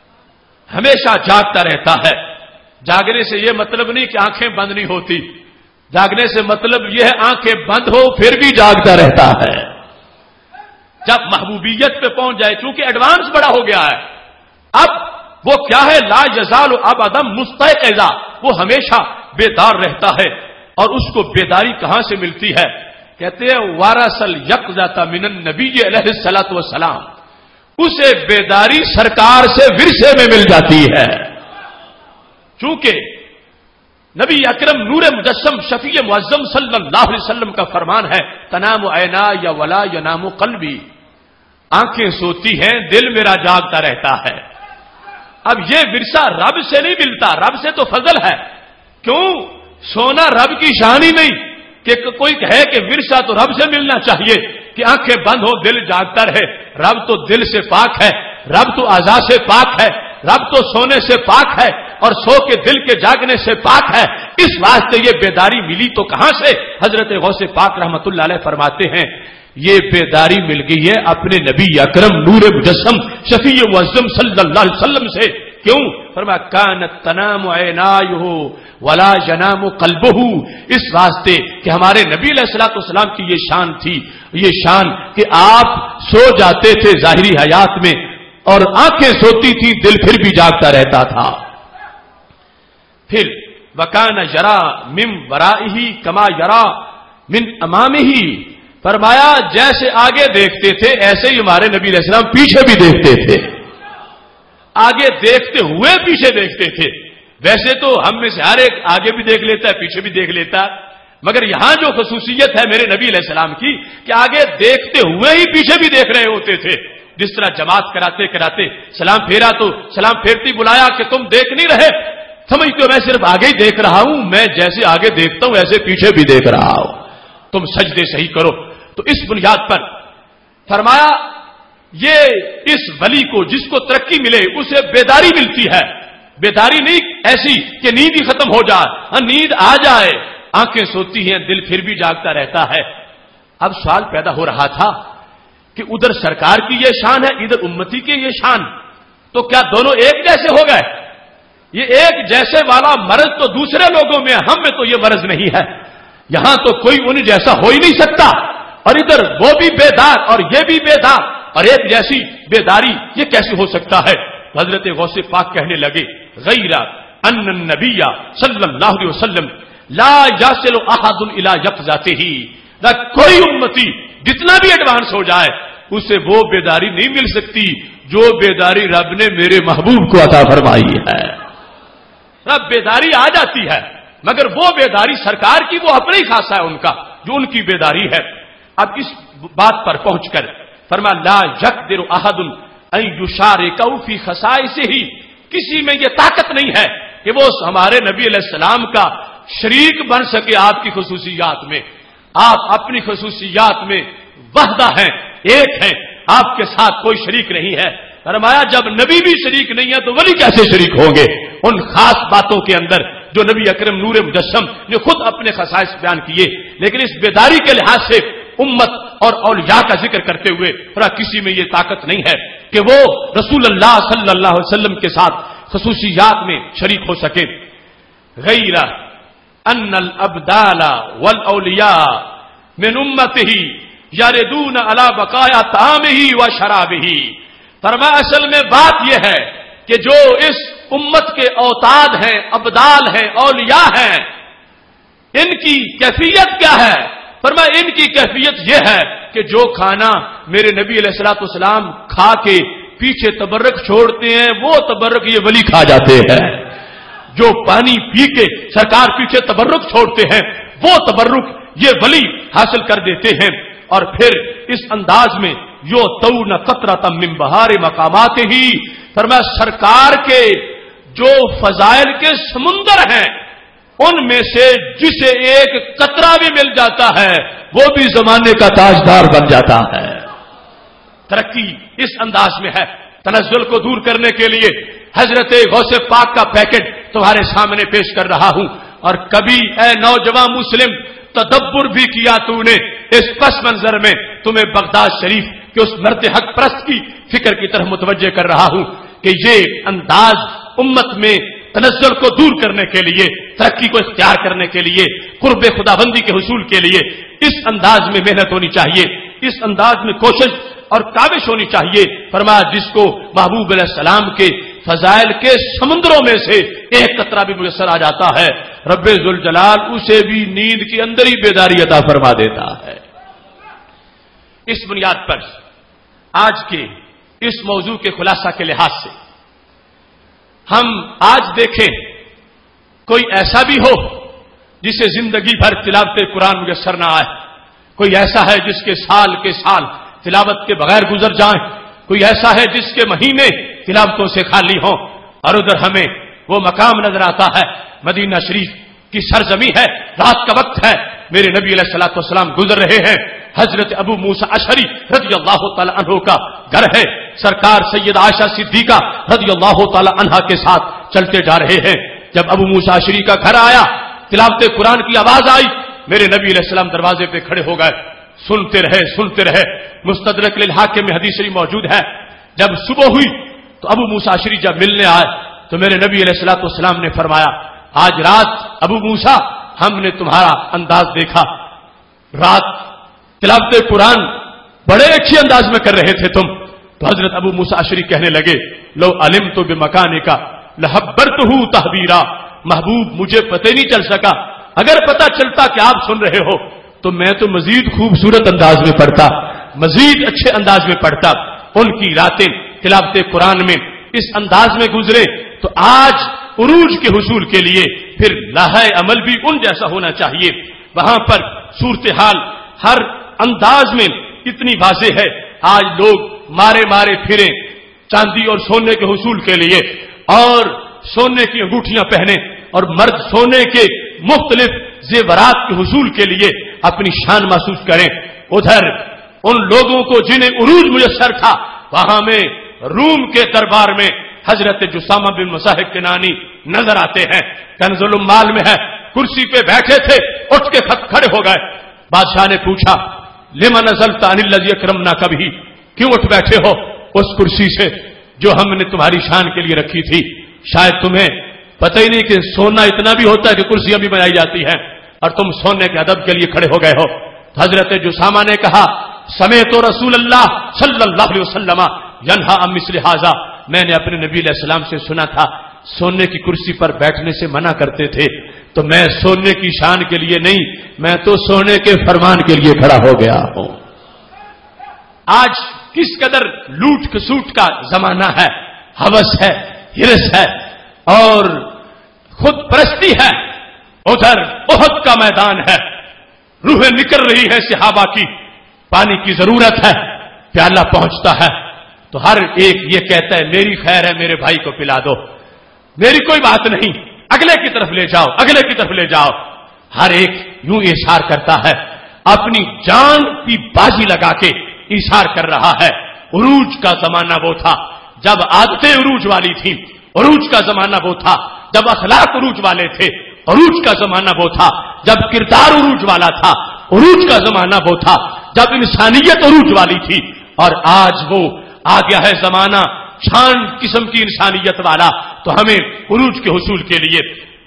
ہمیشہ جاگتا رہتا ہے۔ جاگنے سے یہ مطلب نہیں کہ آنکھیں بند نہیں ہوتی، جاگنے سے مطلب یہ ہے آنکھیں بند ہو پھر بھی جاگتا رہتا ہے۔ جب محبوبیت پہ پہنچ جائے، چونکہ ایڈوانس بڑا ہو گیا ہے، اب وہ کیا ہے؟ لا یزال ابدا مستيقظا، وہ ہمیشہ بیدار رہتا ہے۔ اور اس کو بیداری کہاں سے ملتی ہے؟ کہتے ہیں وارث الیقظۃ من النبی علیہ الصلوۃ والسلام، اسے بیداری سرکار سے ورثے میں مل جاتی ہے۔ چونکہ نبی اکرم نور مجسم شفیع معظم صلی اللہ علیہ وسلم کا فرمان ہے تنام عینای ولا ینام قلبی، آنکھیں سوتی ہیں دل میرا جاگتا رہتا ہے۔ اب یہ ورثہ رب سے نہیں ملتا، رب سے تو فضل ہے، کیوں؟ سونا رب کی شان ہی نہیں کہ کوئی کہے کہ ورثہ تو رب سے ملنا چاہیے کہ آنکھیں بند ہو دل جاگتا رہے، رب تو دل سے پاک ہے، رب تو اعضاء سے پاک ہے، رب تو سونے سے پاک ہے اور سو کے دل کے جاگنے سے پاک ہے، اس واسطے یہ بیداری ملی تو کہاں سے؟ حضرت غوث پاک رحمت اللہ علیہ فرماتے ہیں یہ بیداری مل گئی ہے اپنے نبی اکرم نور مجسم شفیع معظم صلی اللہ علیہ وسلم سے۔ کیوں؟ فرمایا کانت تنام عینایہ ولا ینام قلبہ، اس واسطے کہ ہمارے نبی علیہ الصلوۃ والسلام کی یہ شان تھی، یہ شان کہ آپ سو جاتے تھے ظاہری حیات میں اور آنکھیں سوتی تھی، دل پھر بھی جاگتا رہتا تھا۔ پھر وکان یرا من ورائہ کما یرا من امامہ، فرمایا جیسے آگے دیکھتے تھے ایسے ہی ہمارے نبی علیہ السلام پیچھے بھی دیکھتے تھے، آگے دیکھتے ہوئے پیچھے دیکھتے تھے۔ ویسے تو ہم میں سے ہر ایک آگے بھی دیکھ لیتا ہے پیچھے بھی دیکھ لیتا ہے، مگر یہاں جو خصوصیت ہے میرے نبی علیہ السلام کی کہ آگے دیکھتے ہوئے ہی پیچھے بھی دیکھ رہے ہوتے تھے۔ جس طرح جماعت کراتے کراتے سلام پھیرا تو سلام پھیرتی بلایا کہ تم دیکھ نہیں رہے، سمجھتے ہو میں صرف آگے ہی دیکھ رہا ہوں، میں جیسے آگے دیکھتا ہوں ایسے پیچھے بھی دیکھ رہا ہوں، تم سجدے صحیح کرو۔ تو اس بنیاد پر فرمایا یہ اس ولی کو جس کو ترقی ملے اسے بیداری ملتی ہے، بیداری نہیں ایسی کہ نیند ہی ختم ہو جائے، نیند آ جائے آنکھیں سوتی ہیں دل پھر بھی جاگتا رہتا ہے۔ اب سوال پیدا ہو رہا تھا کہ ادھر سرکار کی یہ شان ہے ادھر امتی کی یہ شان، تو کیا دونوں ایک جیسے ہو گئے؟ یہ ایک جیسے والا مرض تو دوسرے لوگوں میں، ہم میں تو یہ مرض نہیں ہے، یہاں تو کوئی ان جیسا ہو ہی نہیں سکتا، اور ادھر وہ بھی بیدار اور یہ بھی بیدار اور ایک جیسی بیداری یہ کیسے ہو سکتا ہے؟ حضرت غوث پاک کہنے لگے غیر ان النبی صلی اللہ علیہ وسلم لا یصل احد الی یقظتہ، نہ کوئی امتی جتنا بھی ایڈوانس ہو جائے اسے وہ بیداری نہیں مل سکتی جو بیداری رب نے میرے محبوب کو عطا فرمائی ہے۔ رب بیداری آ جاتی ہے مگر وہ بیداری سرکار کی وہ اپنے ہی خاصہ ہے ان کا جو ان کی بیداری ہے۔ اب اس بات پر پہنچ کر فرما لا یقدر احد ان یشارکہ فی خصائصہ، کسی میں یہ طاقت نہیں ہے کہ وہ ہمارے نبی علیہ السلام کا شریک بن سکے آپ کی خصوصیات میں، آپ اپنی خصوصیات میں وحدہ ہیں، ایک ہیں، آپ کے ساتھ کوئی شریک نہیں ہے۔ فرمایا جب نبی بھی شریک نہیں ہے تو ولی کیسے شریک ہوں گے ان خاص باتوں کے اندر جو نبی اکرم نور مجسم نے خود اپنے خصائص بیان کیے، لیکن اس بیداری کے لحاظ سے امت اور اولیاء کا ذکر کرتے ہوئے کسی میں یہ طاقت نہیں ہے کہ وہ رسول اللہ صلی اللہ علیہ وسلم کے ساتھ خصوصیات میں شریک ہو سکے۔ غیر ان الابدال والاولیاء من امته یردون علی بقایا طعامه و شرابه، فرمایا اصل میں بات یہ ہے کہ جو اس امت کے اوتاد ہیں، ابدال ہیں، اولیاء ہیں، ان کی کیفیت کیا ہے؟ فرمایا ان کی کیفیت یہ ہے کہ جو کھانا میرے نبی علیہ الصلوۃ والسلام کھا کے پیچھے تبرک چھوڑتے ہیں وہ تبرک یہ ولی کھا جاتے ہیں، جو پانی پی کے سرکار پیچھے تبرک چھوڑتے ہیں وہ تبرک یہ ولی حاصل کر دیتے ہیں۔ اور پھر اس انداز میں یو تون قطرۃ من بہار مقامات ہی، فرمایا سرکار کے جو فضائل کے سمندر ہیں ان میں سے جسے ایک قطرہ بھی مل جاتا ہے وہ بھی زمانے کا تاجدار بن جاتا ہے۔ ترقی اس انداز میں ہے۔ تنزل کو دور کرنے کے لیے حضرت غوث پاک کا پیکٹ تمہارے سامنے پیش کر رہا ہوں، اور کبھی اے نوجوان مسلم تدبر بھی کیا تو نے اس پس منظر میں تمہیں بغداد شریف کے اس مرد حق پرست کی فکر کی طرف متوجہ کر رہا ہوں کہ یہ انداز امت میں تنزل کو دور کرنے کے لیے، ترقی کو اختیار کرنے کے لیے، قرب خدا بندی کے حصول کے لیے اس انداز میں محنت ہونی چاہیے، اس انداز میں کوشش اور کاوش ہونی چاہیے۔ فرمایا جس کو محبوب علیہ السلام کے فضائل کے سمندروں میں سے ایک قطرہ بھی میسر آ جاتا ہے رب ذوالجلال اسے بھی نیند کے اندر ہی بیداری عطا فرما دیتا ہے۔ اس بنیاد پر آج کے اس موضوع کے خلاصہ کے لحاظ سے ہم آج دیکھیں کوئی ایسا بھی ہو جسے زندگی بھر تلاوت قرآن میسر نہ آئے، کوئی ایسا ہے جس کے سال تلاوت کے بغیر گزر جائیں، کوئی ایسا ہے جس کے مہینے تلاوتوں سے خالی ہوں، اور ادھر ہمیں وہ مقام نظر آتا ہے مدینہ شریف کی سرزمین ہے، رات کا وقت ہے، میرے نبی علیہ الصلوۃ والسلام گزر رہے ہیں، حضرت ابو موسیٰ اشعری رضی اللہ تعالی عنہ کا گھر ہے، سرکار سید عائشہ صدیقہ رضی اللہ تعالی عنہا کے ساتھ چلتے جا رہے ہیں. جب ابو موسیٰ اشعری کا گھر آیا, تلاوت قرآن کی آواز آئی, میرے نبی علیہ السلام دروازے پہ کھڑے ہو گئے. سنتے رہے. مستدرک للحاکم میں حدیث شریف موجود ہے. جب صبح ہوئی تو ابو موسیٰ اشعری جب ملنے آئے تو میرے نبی علیہ الصلوۃ والسلام نے فرمایا, آج رات ابو موسیٰ ہم نے تمہارا انداز دیکھا, رات تلاوت قرآن بڑے اچھے انداز میں کر رہے تھے تم. تو حضرت ابو موسیٰ اشعری کہنے لگے, لو علمت بمکانک لحبرتہ تحبیرا, محبوب مجھے پتہ نہیں چل سکا, اگر پتہ چلتا کہ آپ سن رہے ہو تو میں تو مزید خوبصورت انداز میں پڑھتا, مزید اچھے انداز میں پڑھتا. ان کی راتیں تلاوت قرآن میں اس انداز میں گزرے تو آج عروج کے حصول کے لیے پھر لاہے عمل بھی ان جیسا ہونا چاہیے. وہاں پر صورتحال ہر انداز میں اتنی واضح ہے. آج لوگ مارے پھریں چاندی اور سونے کے حصول کے لیے, اور سونے کی انگوٹھیاں پہنے, اور مرد سونے کے مختلف زیورات کے حصول کے لیے اپنی شان محسوس کریں. ادھر ان لوگوں کو جنہیں عروج میسر تھا, وہاں میں روم کے دربار میں حضرت جسامہ بن مصاحب کنانی نظر آتے ہیں. کنز المال میں ہے, کرسی پہ بیٹھے تھے, اٹھ کے کھڑے ہو گئے. بادشاہ نے پوچھا, لما نزلت عن الذی اکرمنا, کبھی کیوں اٹھ بیٹھے ہو اس کرسی سے جو ہم نے تمہاری شان کے لیے رکھی تھی؟ شاید تمہیں پتہ ہی نہیں کہ سونا اتنا بھی ہوتا ہے کہ کرسیاں بھی بنائی جاتی ہیں, اور تم سونے کے ادب کے لیے کھڑے ہو گئے ہو. حضرت جسامہ نے کہا, سمعت رسول اللہ صلی اللہ علیہ وسلم ینہا عن مثل ھذا, میں نے اپنے نبی علیہ السلام سے سنا تھا سونے کی کرسی پر بیٹھنے سے منع کرتے تھے, تو میں سونے کی شان کے لیے نہیں, میں تو سونے کے فرمان کے لیے کھڑا ہو گیا ہوں. آج کس قدر لوٹ کسوٹ کا زمانہ ہے, ہوس ہے, ہرس ہے اور خود پرستی ہے. ادھر احد کا میدان ہے, روحیں نکل رہی ہے صحابہ کی, پانی کی ضرورت ہے, پیالہ پہنچتا ہے تو ہر ایک یہ کہتا ہے میری خیر ہے, میرے بھائی کو پلا دو, میری کوئی بات نہیں, اگلے کی طرف لے جاؤ, اگلے کی طرف لے جاؤ. ہر ایک یوں اشار کرتا ہے, اپنی جان کی بازی لگا کے اشار کر رہا ہے. عروج کا زمانہ وہ تھا جب عادتیں عروج والی تھیں, عروج کا زمانہ وہ تھا جب اخلاق عروج والے تھے, عروج کا زمانہ وہ تھا جب کردار عروج والا تھا, عروج کا زمانہ وہ تھا جب انسانیت عروج والی تھی. اور آج وہ آ گیا ہے زمانہ چھان قسم کی انسانیت والا. تو ہمیں عروج کے حصول کے لیے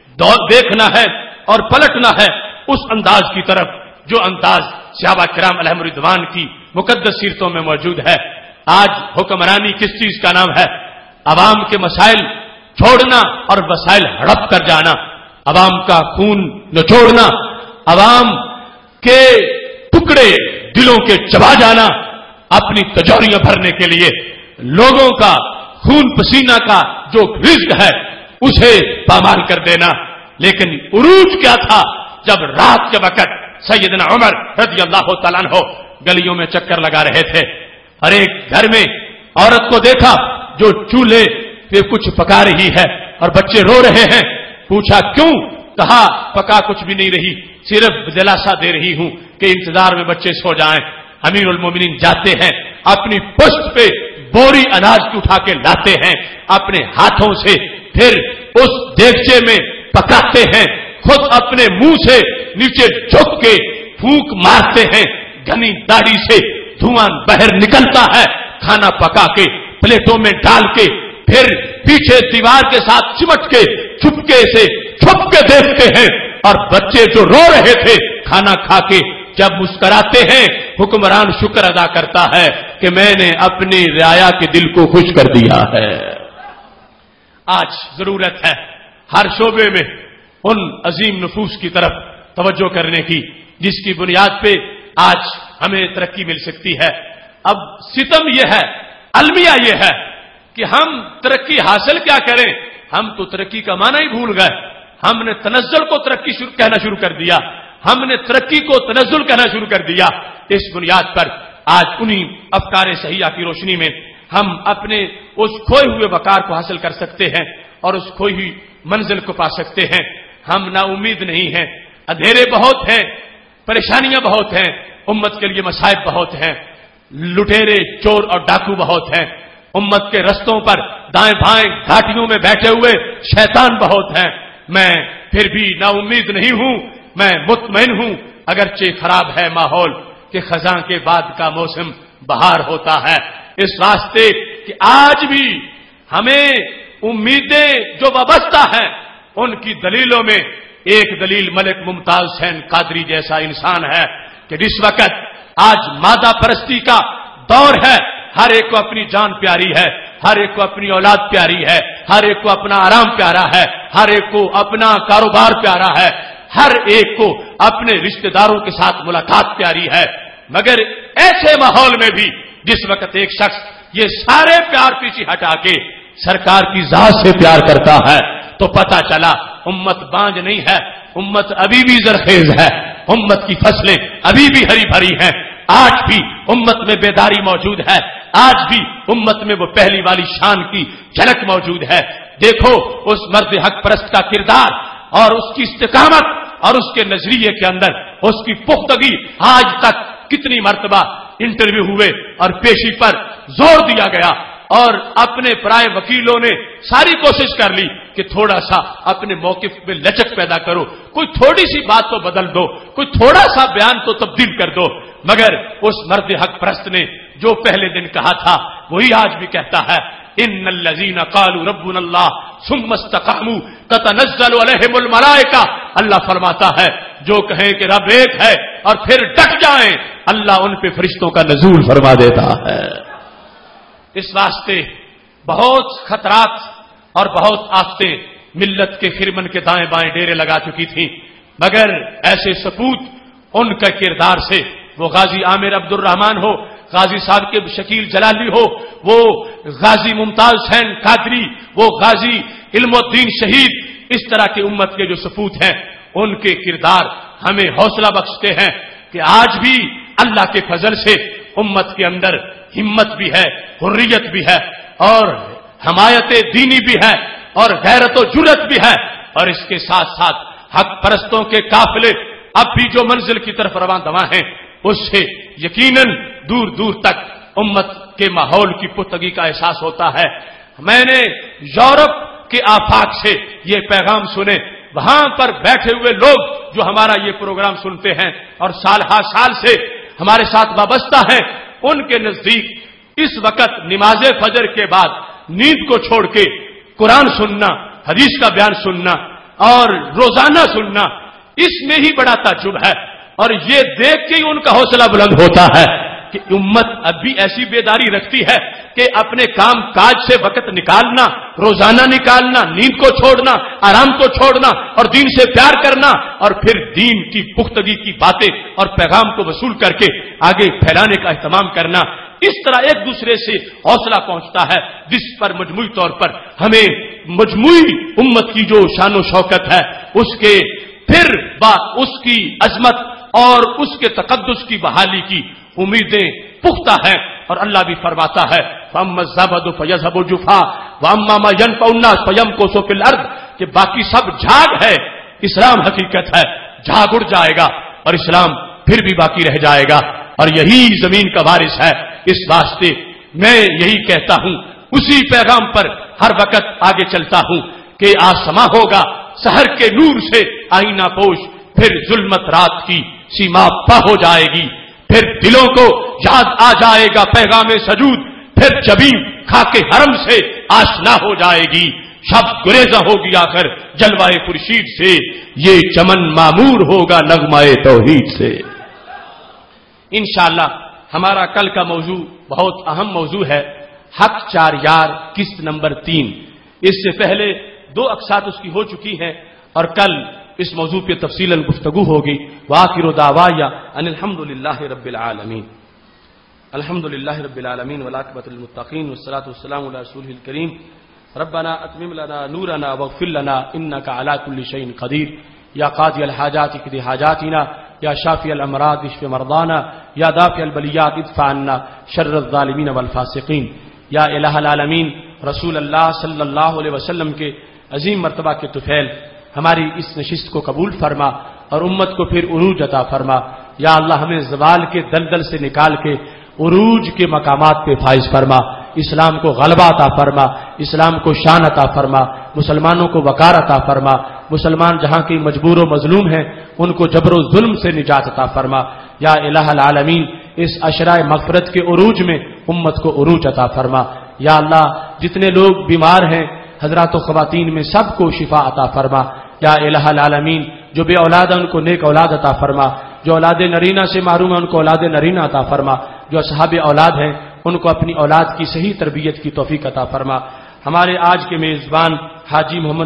دیکھنا ہے اور پلٹنا ہے اس انداز کی طرف جو انداز صحابہ کرام علیہم رضوان کی مقدس سیرتوں میں موجود ہے. آج حکمرانی کس چیز کا نام ہے؟ عوام کے مسائل چھوڑنا اور وسائل ہڑپ کر جانا, عوام کا خون نچوڑنا, عوام کے ٹکڑے دلوں کے چبا جانا, اپنی تجوریاں بھرنے کے لیے لوگوں کا خون پسینہ کا جو رزق ہے اسے پامال کر دینا. لیکن عروج کیا تھا؟ جب رات کے وقت سیدنا عمر رضی اللہ تعالیٰ عنہ گلیوں میں چکر لگا رہے تھے, ہر ایک گھر میں عورت کو دیکھا جو چولہے پہ کچھ پکا رہی ہے اور بچے رو رہے ہیں. پوچھا کیوں؟ کہا پکا کچھ بھی نہیں رہی, صرف دلاسا دے رہی ہوں کہ انتظار میں بچے سو جائیں. امیر المومنین جاتے ہیں, اپنی پشت پہ بوری اناج کی اٹھا کے لاتے ہیں, اپنے ہاتھوں سے پھر اس دیگچے میں پکاتے ہیں, خود اپنے منہ سے نیچے جھک کے پھونک مارتے ہیں, گھنی داڑھی سے دھواں باہر نکلتا ہے, کھانا پکا کے پلیٹوں میں ڈال کے پھر پیچھے دیوار کے ساتھ چمٹ کے چپکے سے چھپ کے دیکھتے ہیں, اور بچے جو رو رہے تھے کھانا کھا کے جب مسکراتے ہیں, حکمران شکر ادا کرتا ہے کہ میں نے اپنی رعایا کے دل کو خوش کر دیا ہے. آج ضرورت ہے ہر شعبے میں ان عظیم نفوس کی طرف توجہ کرنے کی جس کی بنیاد پہ آج ہمیں ترقی مل سکتی ہے. اب ستم یہ ہے, المیہ یہ ہے کہ ہم ترقی حاصل کیا کریں, ہم تو ترقی کا معنی ہی بھول گئے. ہم نے تنزل کو ترقی کہنا شروع کر دیا, ہم نے ترقی کو تنزل کہنا شروع کر دیا. اس بنیاد پر آج انہی افکار صحیحہ کی روشنی میں ہم اپنے اس کھوئے ہوئے وقار کو حاصل کر سکتے ہیں اور اس کھوئی ہوئی منزل کو پا سکتے ہیں. ہم نا امید نہیں ہیں, اندھیرے بہت ہیں, پریشانیاں بہت ہیں, امت کے لیے مصائب بہت ہیں, لٹیرے چور اور ڈاکو بہت ہیں, امت کے رستوں پر دائیں بائیں گھاٹیوں میں بیٹھے ہوئے شیطان بہت ہیں. میں پھر بھی نا امید نہیں ہوں، میں مطمئن ہوں، اگرچہ خراب ہے ماحول کہ خزاں کے بعد کا موسم بہار ہوتا ہے. اس واسطے کہ آج بھی ہمیں امیدیں جو وابستہ ہیں ان کی دلیلوں میں ایک دلیل ملک ممتاز حسین قادری جیسا انسان ہے کہ جس وقت آج مادہ پرستی کا دور ہے، ہر ایک کو اپنی جان پیاری ہے، ہر ایک کو اپنی اولاد پیاری ہے، ہر ایک کو اپنا آرام پیارا ہے، ہر ایک کو اپنا کاروبار پیارا ہے، ہر ایک کو اپنے رشتہ داروں کے ساتھ ملاقات پیاری ہے. مگر ایسے ماحول میں بھی جس وقت ایک شخص یہ سارے پیار پیچھے ہٹا کے سرکار کی ذات سے پیار کرتا ہے تو پتہ چلا امت بانج نہیں ہے، امت ابھی بھی زرخیز ہے، امت کی فصلیں ابھی بھی ہری بھری ہیں. آج بھی امت میں بیداری موجود ہے، آج بھی امت میں وہ پہلی والی شان کی جھلک موجود ہے. دیکھو اس مرد حق پرست کا کردار اور اس کی استقامت اور اس کے نظریے کے اندر اس کی پختگی. آج تک کتنی مرتبہ انٹرویو ہوئے اور پیشی پر زور دیا گیا اور اپنے پرائے وکیلوں نے ساری کوشش کر لی کہ تھوڑا سا اپنے موقف میں لچک پیدا کرو، کوئی تھوڑی سی بات تو بدل دو، کوئی تھوڑا سا بیان تو تبدیل کر دو. مگر اس مرد حق پرست نے جو پہلے دن کہا تھا وہی آج بھی کہتا ہے. ان الذین قالوا ربنا اللہ ثم استقاموا تتنزل علیہم الملائکہ. اللہ فرماتا ہے جو کہیں کہ رب ایک ہے اور پھر ڈٹ جائیں، اللہ ان پہ فرشتوں کا نزول فرما دیتا ہے. اس واسطے بہت خطرات اور بہت آفتیں ملت کے خرمن کے دائیں بائیں ڈیرے لگا چکی تھیں، مگر ایسے سپوت ان کا کردار سے، وہ غازی عامر عبد الرحمان ہو، غازی صاحب کے شکیل جلالی ہو، وہ غازی ممتاز حسین قادری، وہ غازی علم الدین شہید، اس طرح کے امت کے جو سپوت ہیں ان کے کردار ہمیں حوصلہ بخشتے ہیں کہ آج بھی اللہ کے فضل سے امت کے اندر ہمت بھی ہے، حریت بھی ہے اور حمایت دینی بھی ہے اور غیرت و جرت بھی ہے. اور اس کے ساتھ ساتھ حق پرستوں کے قافلے اب بھی جو منزل کی طرف رواں دواں ہیں اس سے یقیناً دور دور تک امت کے ماحول کی پختگی کا احساس ہوتا ہے. میں نے یورپ کے آفاق سے یہ پیغام سنے، وہاں پر بیٹھے ہوئے لوگ جو ہمارا یہ پروگرام سنتے ہیں اور سال ہا سال سے ہمارے ساتھ وابستہ ہیں، ان کے نزدیک اس وقت نماز فجر کے بعد نیند کو چھوڑ کے قرآن سننا، حدیث کا بیان سننا اور روزانہ سننا، اس میں ہی بڑا تعجب ہے. اور یہ دیکھ کے ہی ان کا حوصلہ بلند ہوتا ہے کہ امت اب بھی ایسی بیداری رکھتی ہے کہ اپنے کام کاج سے وقت نکالنا، روزانہ نکالنا، نیند کو چھوڑنا، آرام کو چھوڑنا اور دین سے پیار کرنا اور پھر دین کی پختگی کی باتیں اور پیغام کو وصول کر کے آگے پھیلانے کا اہتمام کرنا. اس طرح ایک دوسرے سے حوصلہ پہنچتا ہے جس پر مجموعی طور پر ہمیں مجموعی امت کی جو شان و شوکت ہے اس کے پھر اس کی عظمت اور اس کے تقدس کی بحالی کی امیدیں پختہ ہیں. اور اللہ بھی فرماتا ہے فَأَمَّا الزَّبَدُ فَيَذْهَبُ جُفَاءً وَأَمَّا مَا يَنفَعُ النَّاسَ فَيَمْكُثُ فِي الْأَرْضِ، کہ باقی سب جھاگ ہے، اسلام حقیقت ہے. جھاگ اڑ جائے گا اور اسلام پھر بھی باقی رہ جائے گا اور یہی زمین کا وارث ہے. اس واسطے میں یہی کہتا ہوں، اسی پیغام پر ہر وقت آگے چلتا ہوں کہ آسماں ہوگا سحر کے نور سے آئینہ پوش، پھر ظلمت رات کی سیما پا ہو جائے گی، پھر دلوں کو یاد آ جائے گا پیغام سجود، پھر جبیں خاک حرم سے آشنا ہو جائے گی، شب گریزہ ہوگی آخر جلوائے خورشید سے، یہ چمن معمور ہوگا نغمہ توحید سے. انشاءاللہ ہمارا کل کا موضوع بہت اہم موضوع ہے، حق چار یار قسط نمبر 3. اس سے پہلے 2 اقساط اس کی ہو چکی ہیں اور کل اس موضوع پہ تفصیلاً گفتگو ہوگی. وآخر دعوایا ان الحمدللہ رب العالمین. الحمدللہ رب العالمین والعاقبۃ للمتقین والصلاۃ والسلام علی رسولہ الکریم. ربنا اتمم لنا نورنا واغفر لنا انک علی کل شیء قدیر. یا قاضی الحاجات اقض حاجاتنا، یا شافی الامراض اشف مرضانا، یا دافع البلیات ادفع عنا شر الظالمین والفاسقین. یا الہ العالمین، رسول اللہ صلی اللہ علیہ وسلم کے عظیم مرتبہ کے طفیل، ہماری اس نشست کو قبول فرما اور امت کو پھر عروج عطا فرما. یا اللہ ہمیں زوال کے دلدل سے نکال کے عروج کے مقامات پہ فائز فرما. اسلام کو غلبہ عطا فرما، اسلام کو شان عطا فرما، مسلمانوں کو وقار عطا فرما، مسلمان جہاں کی مجبور و مظلوم ہیں ان کو جبر و ظلم سے نجات عطا فرما۔ یا الہ العالمین اس عشرہ مغفرت کے عروج میں امت کو عروج عطا فرما۔ یا اللہ جتنے لوگ بیمار ہیں حضرات و خواتین میں سب کو شفا عطا فرما۔ یا الہ العالمین جو بے اولاد ہیں ان کو نیک اولاد عطا فرما، جو اولاد نرینہ سے محروم ہیں ان کو اولاد نرینہ عطا فرما، جو اصحاب اولاد ہیں ان کو اپنی اولاد کی صحیح تربیت کی توفیق عطا فرما۔ ہمارے آج کے میزبان حاجی محمد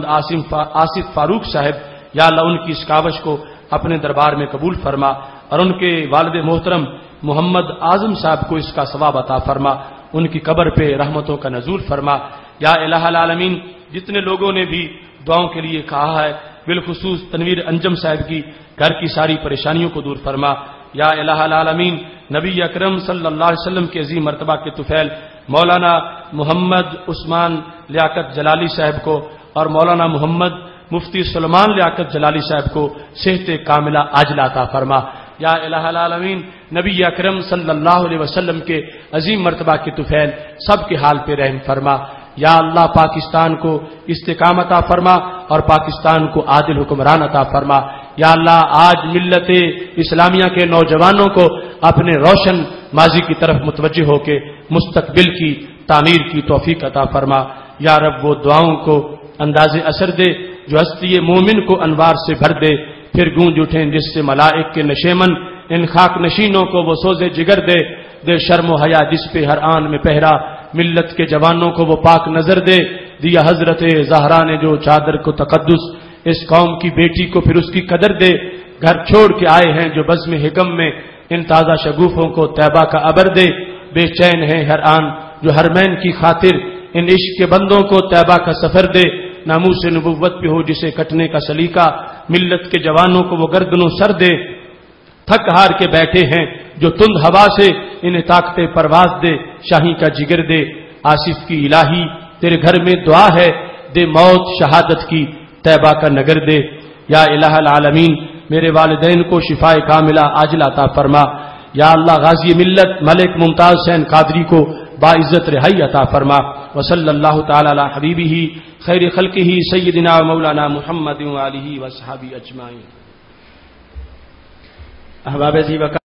آصف فاروق صاحب، یا اللہ ان کی اس کاوش کو اپنے دربار میں قبول فرما، اور ان کے والد محترم محمد اعظم صاحب کو اس کا ثواب عطا فرما، ان کی قبر پہ رحمتوں کا نزول فرما۔ یا الہ العالمین جتنے لوگوں نے بھی دعاؤں کے لیے کہا ہے، بالخصوص تنویر انجم صاحب کی گھر کی ساری پریشانیوں کو دور فرما۔ یا الہ العالمین نبی اکرم صلی اللہ علیہ وسلم کے عظیم مرتبہ کے طفیل مولانا محمد عثمان لیاقت جلالی صاحب کو اور مولانا محمد مفتی سلمان لیاقت جلالی صاحب کو صحت کاملہ عاجلہ عطا فرما۔ یا الہ العالمین نبی اکرم صلی اللہ علیہ وسلم کے عظیم مرتبہ کے طفیل سب کے حال پہ رحم فرما۔ یا اللہ پاکستان کو استقامت عطا فرما اور پاکستان کو عادل حکمران عطا فرما۔ یا اللہ آج ملت اسلامیہ کے نوجوانوں کو اپنے روشن ماضی کی طرف متوجہ ہو کے مستقبل کی تعمیر کی توفیق عطا فرما۔ یا رب وہ دعاؤں کو انداز اثر دے جو ہستی مومن کو انوار سے بھر دے، پھر گونج اٹھیں جس سے ملائک کے نشیمن، ان خاک نشینوں کو وہ سوزے جگر دے، دے شرم و حیا جس پہ ہر آن میں پہرا، ملت کے جوانوں کو وہ پاک نظر دے، دیا حضرت زہرا نے جو چادر کو تقدس، اس قوم کی بیٹی کو پھر اس کی قدر دے، گھر چھوڑ کے آئے ہیں جو بزم حکم میں، ان تازہ شگوفوں کو طیبہ کا ابر دے، بے چین ہے ہر آن جو حرمین کی خاطر، ان عشق کے بندوں کو طیبہ کا سفر دے، ناموس نبوت پہ ہو جسے کٹنے کا سلیقہ، ملت کے جوانوں کو وہ گردنوں سر دے، تھک ہار کے بیٹھے ہیں جو تند ہوا سے انہیں طاقت پرواز دے، شاہی کا جگر دے، آصف کی الہی تیرے گھر میں دعا ہے، دے موت شہادت کی طیبہ کا نگر دے۔ یا الہ العالمین میرے والدین کو شفائے کاملہ عاجلہ عطا فرما۔ یا اللہ غازی ملت ملک ممتاز حسین قادری کو باعزت رہائی عطا فرما۔ وصلی اللہ تعالی علی حبیبہ خیر خلقہ سیدنا و مولانا محمد و آلہ و صحابہ اجمعین۔ احباب عزیز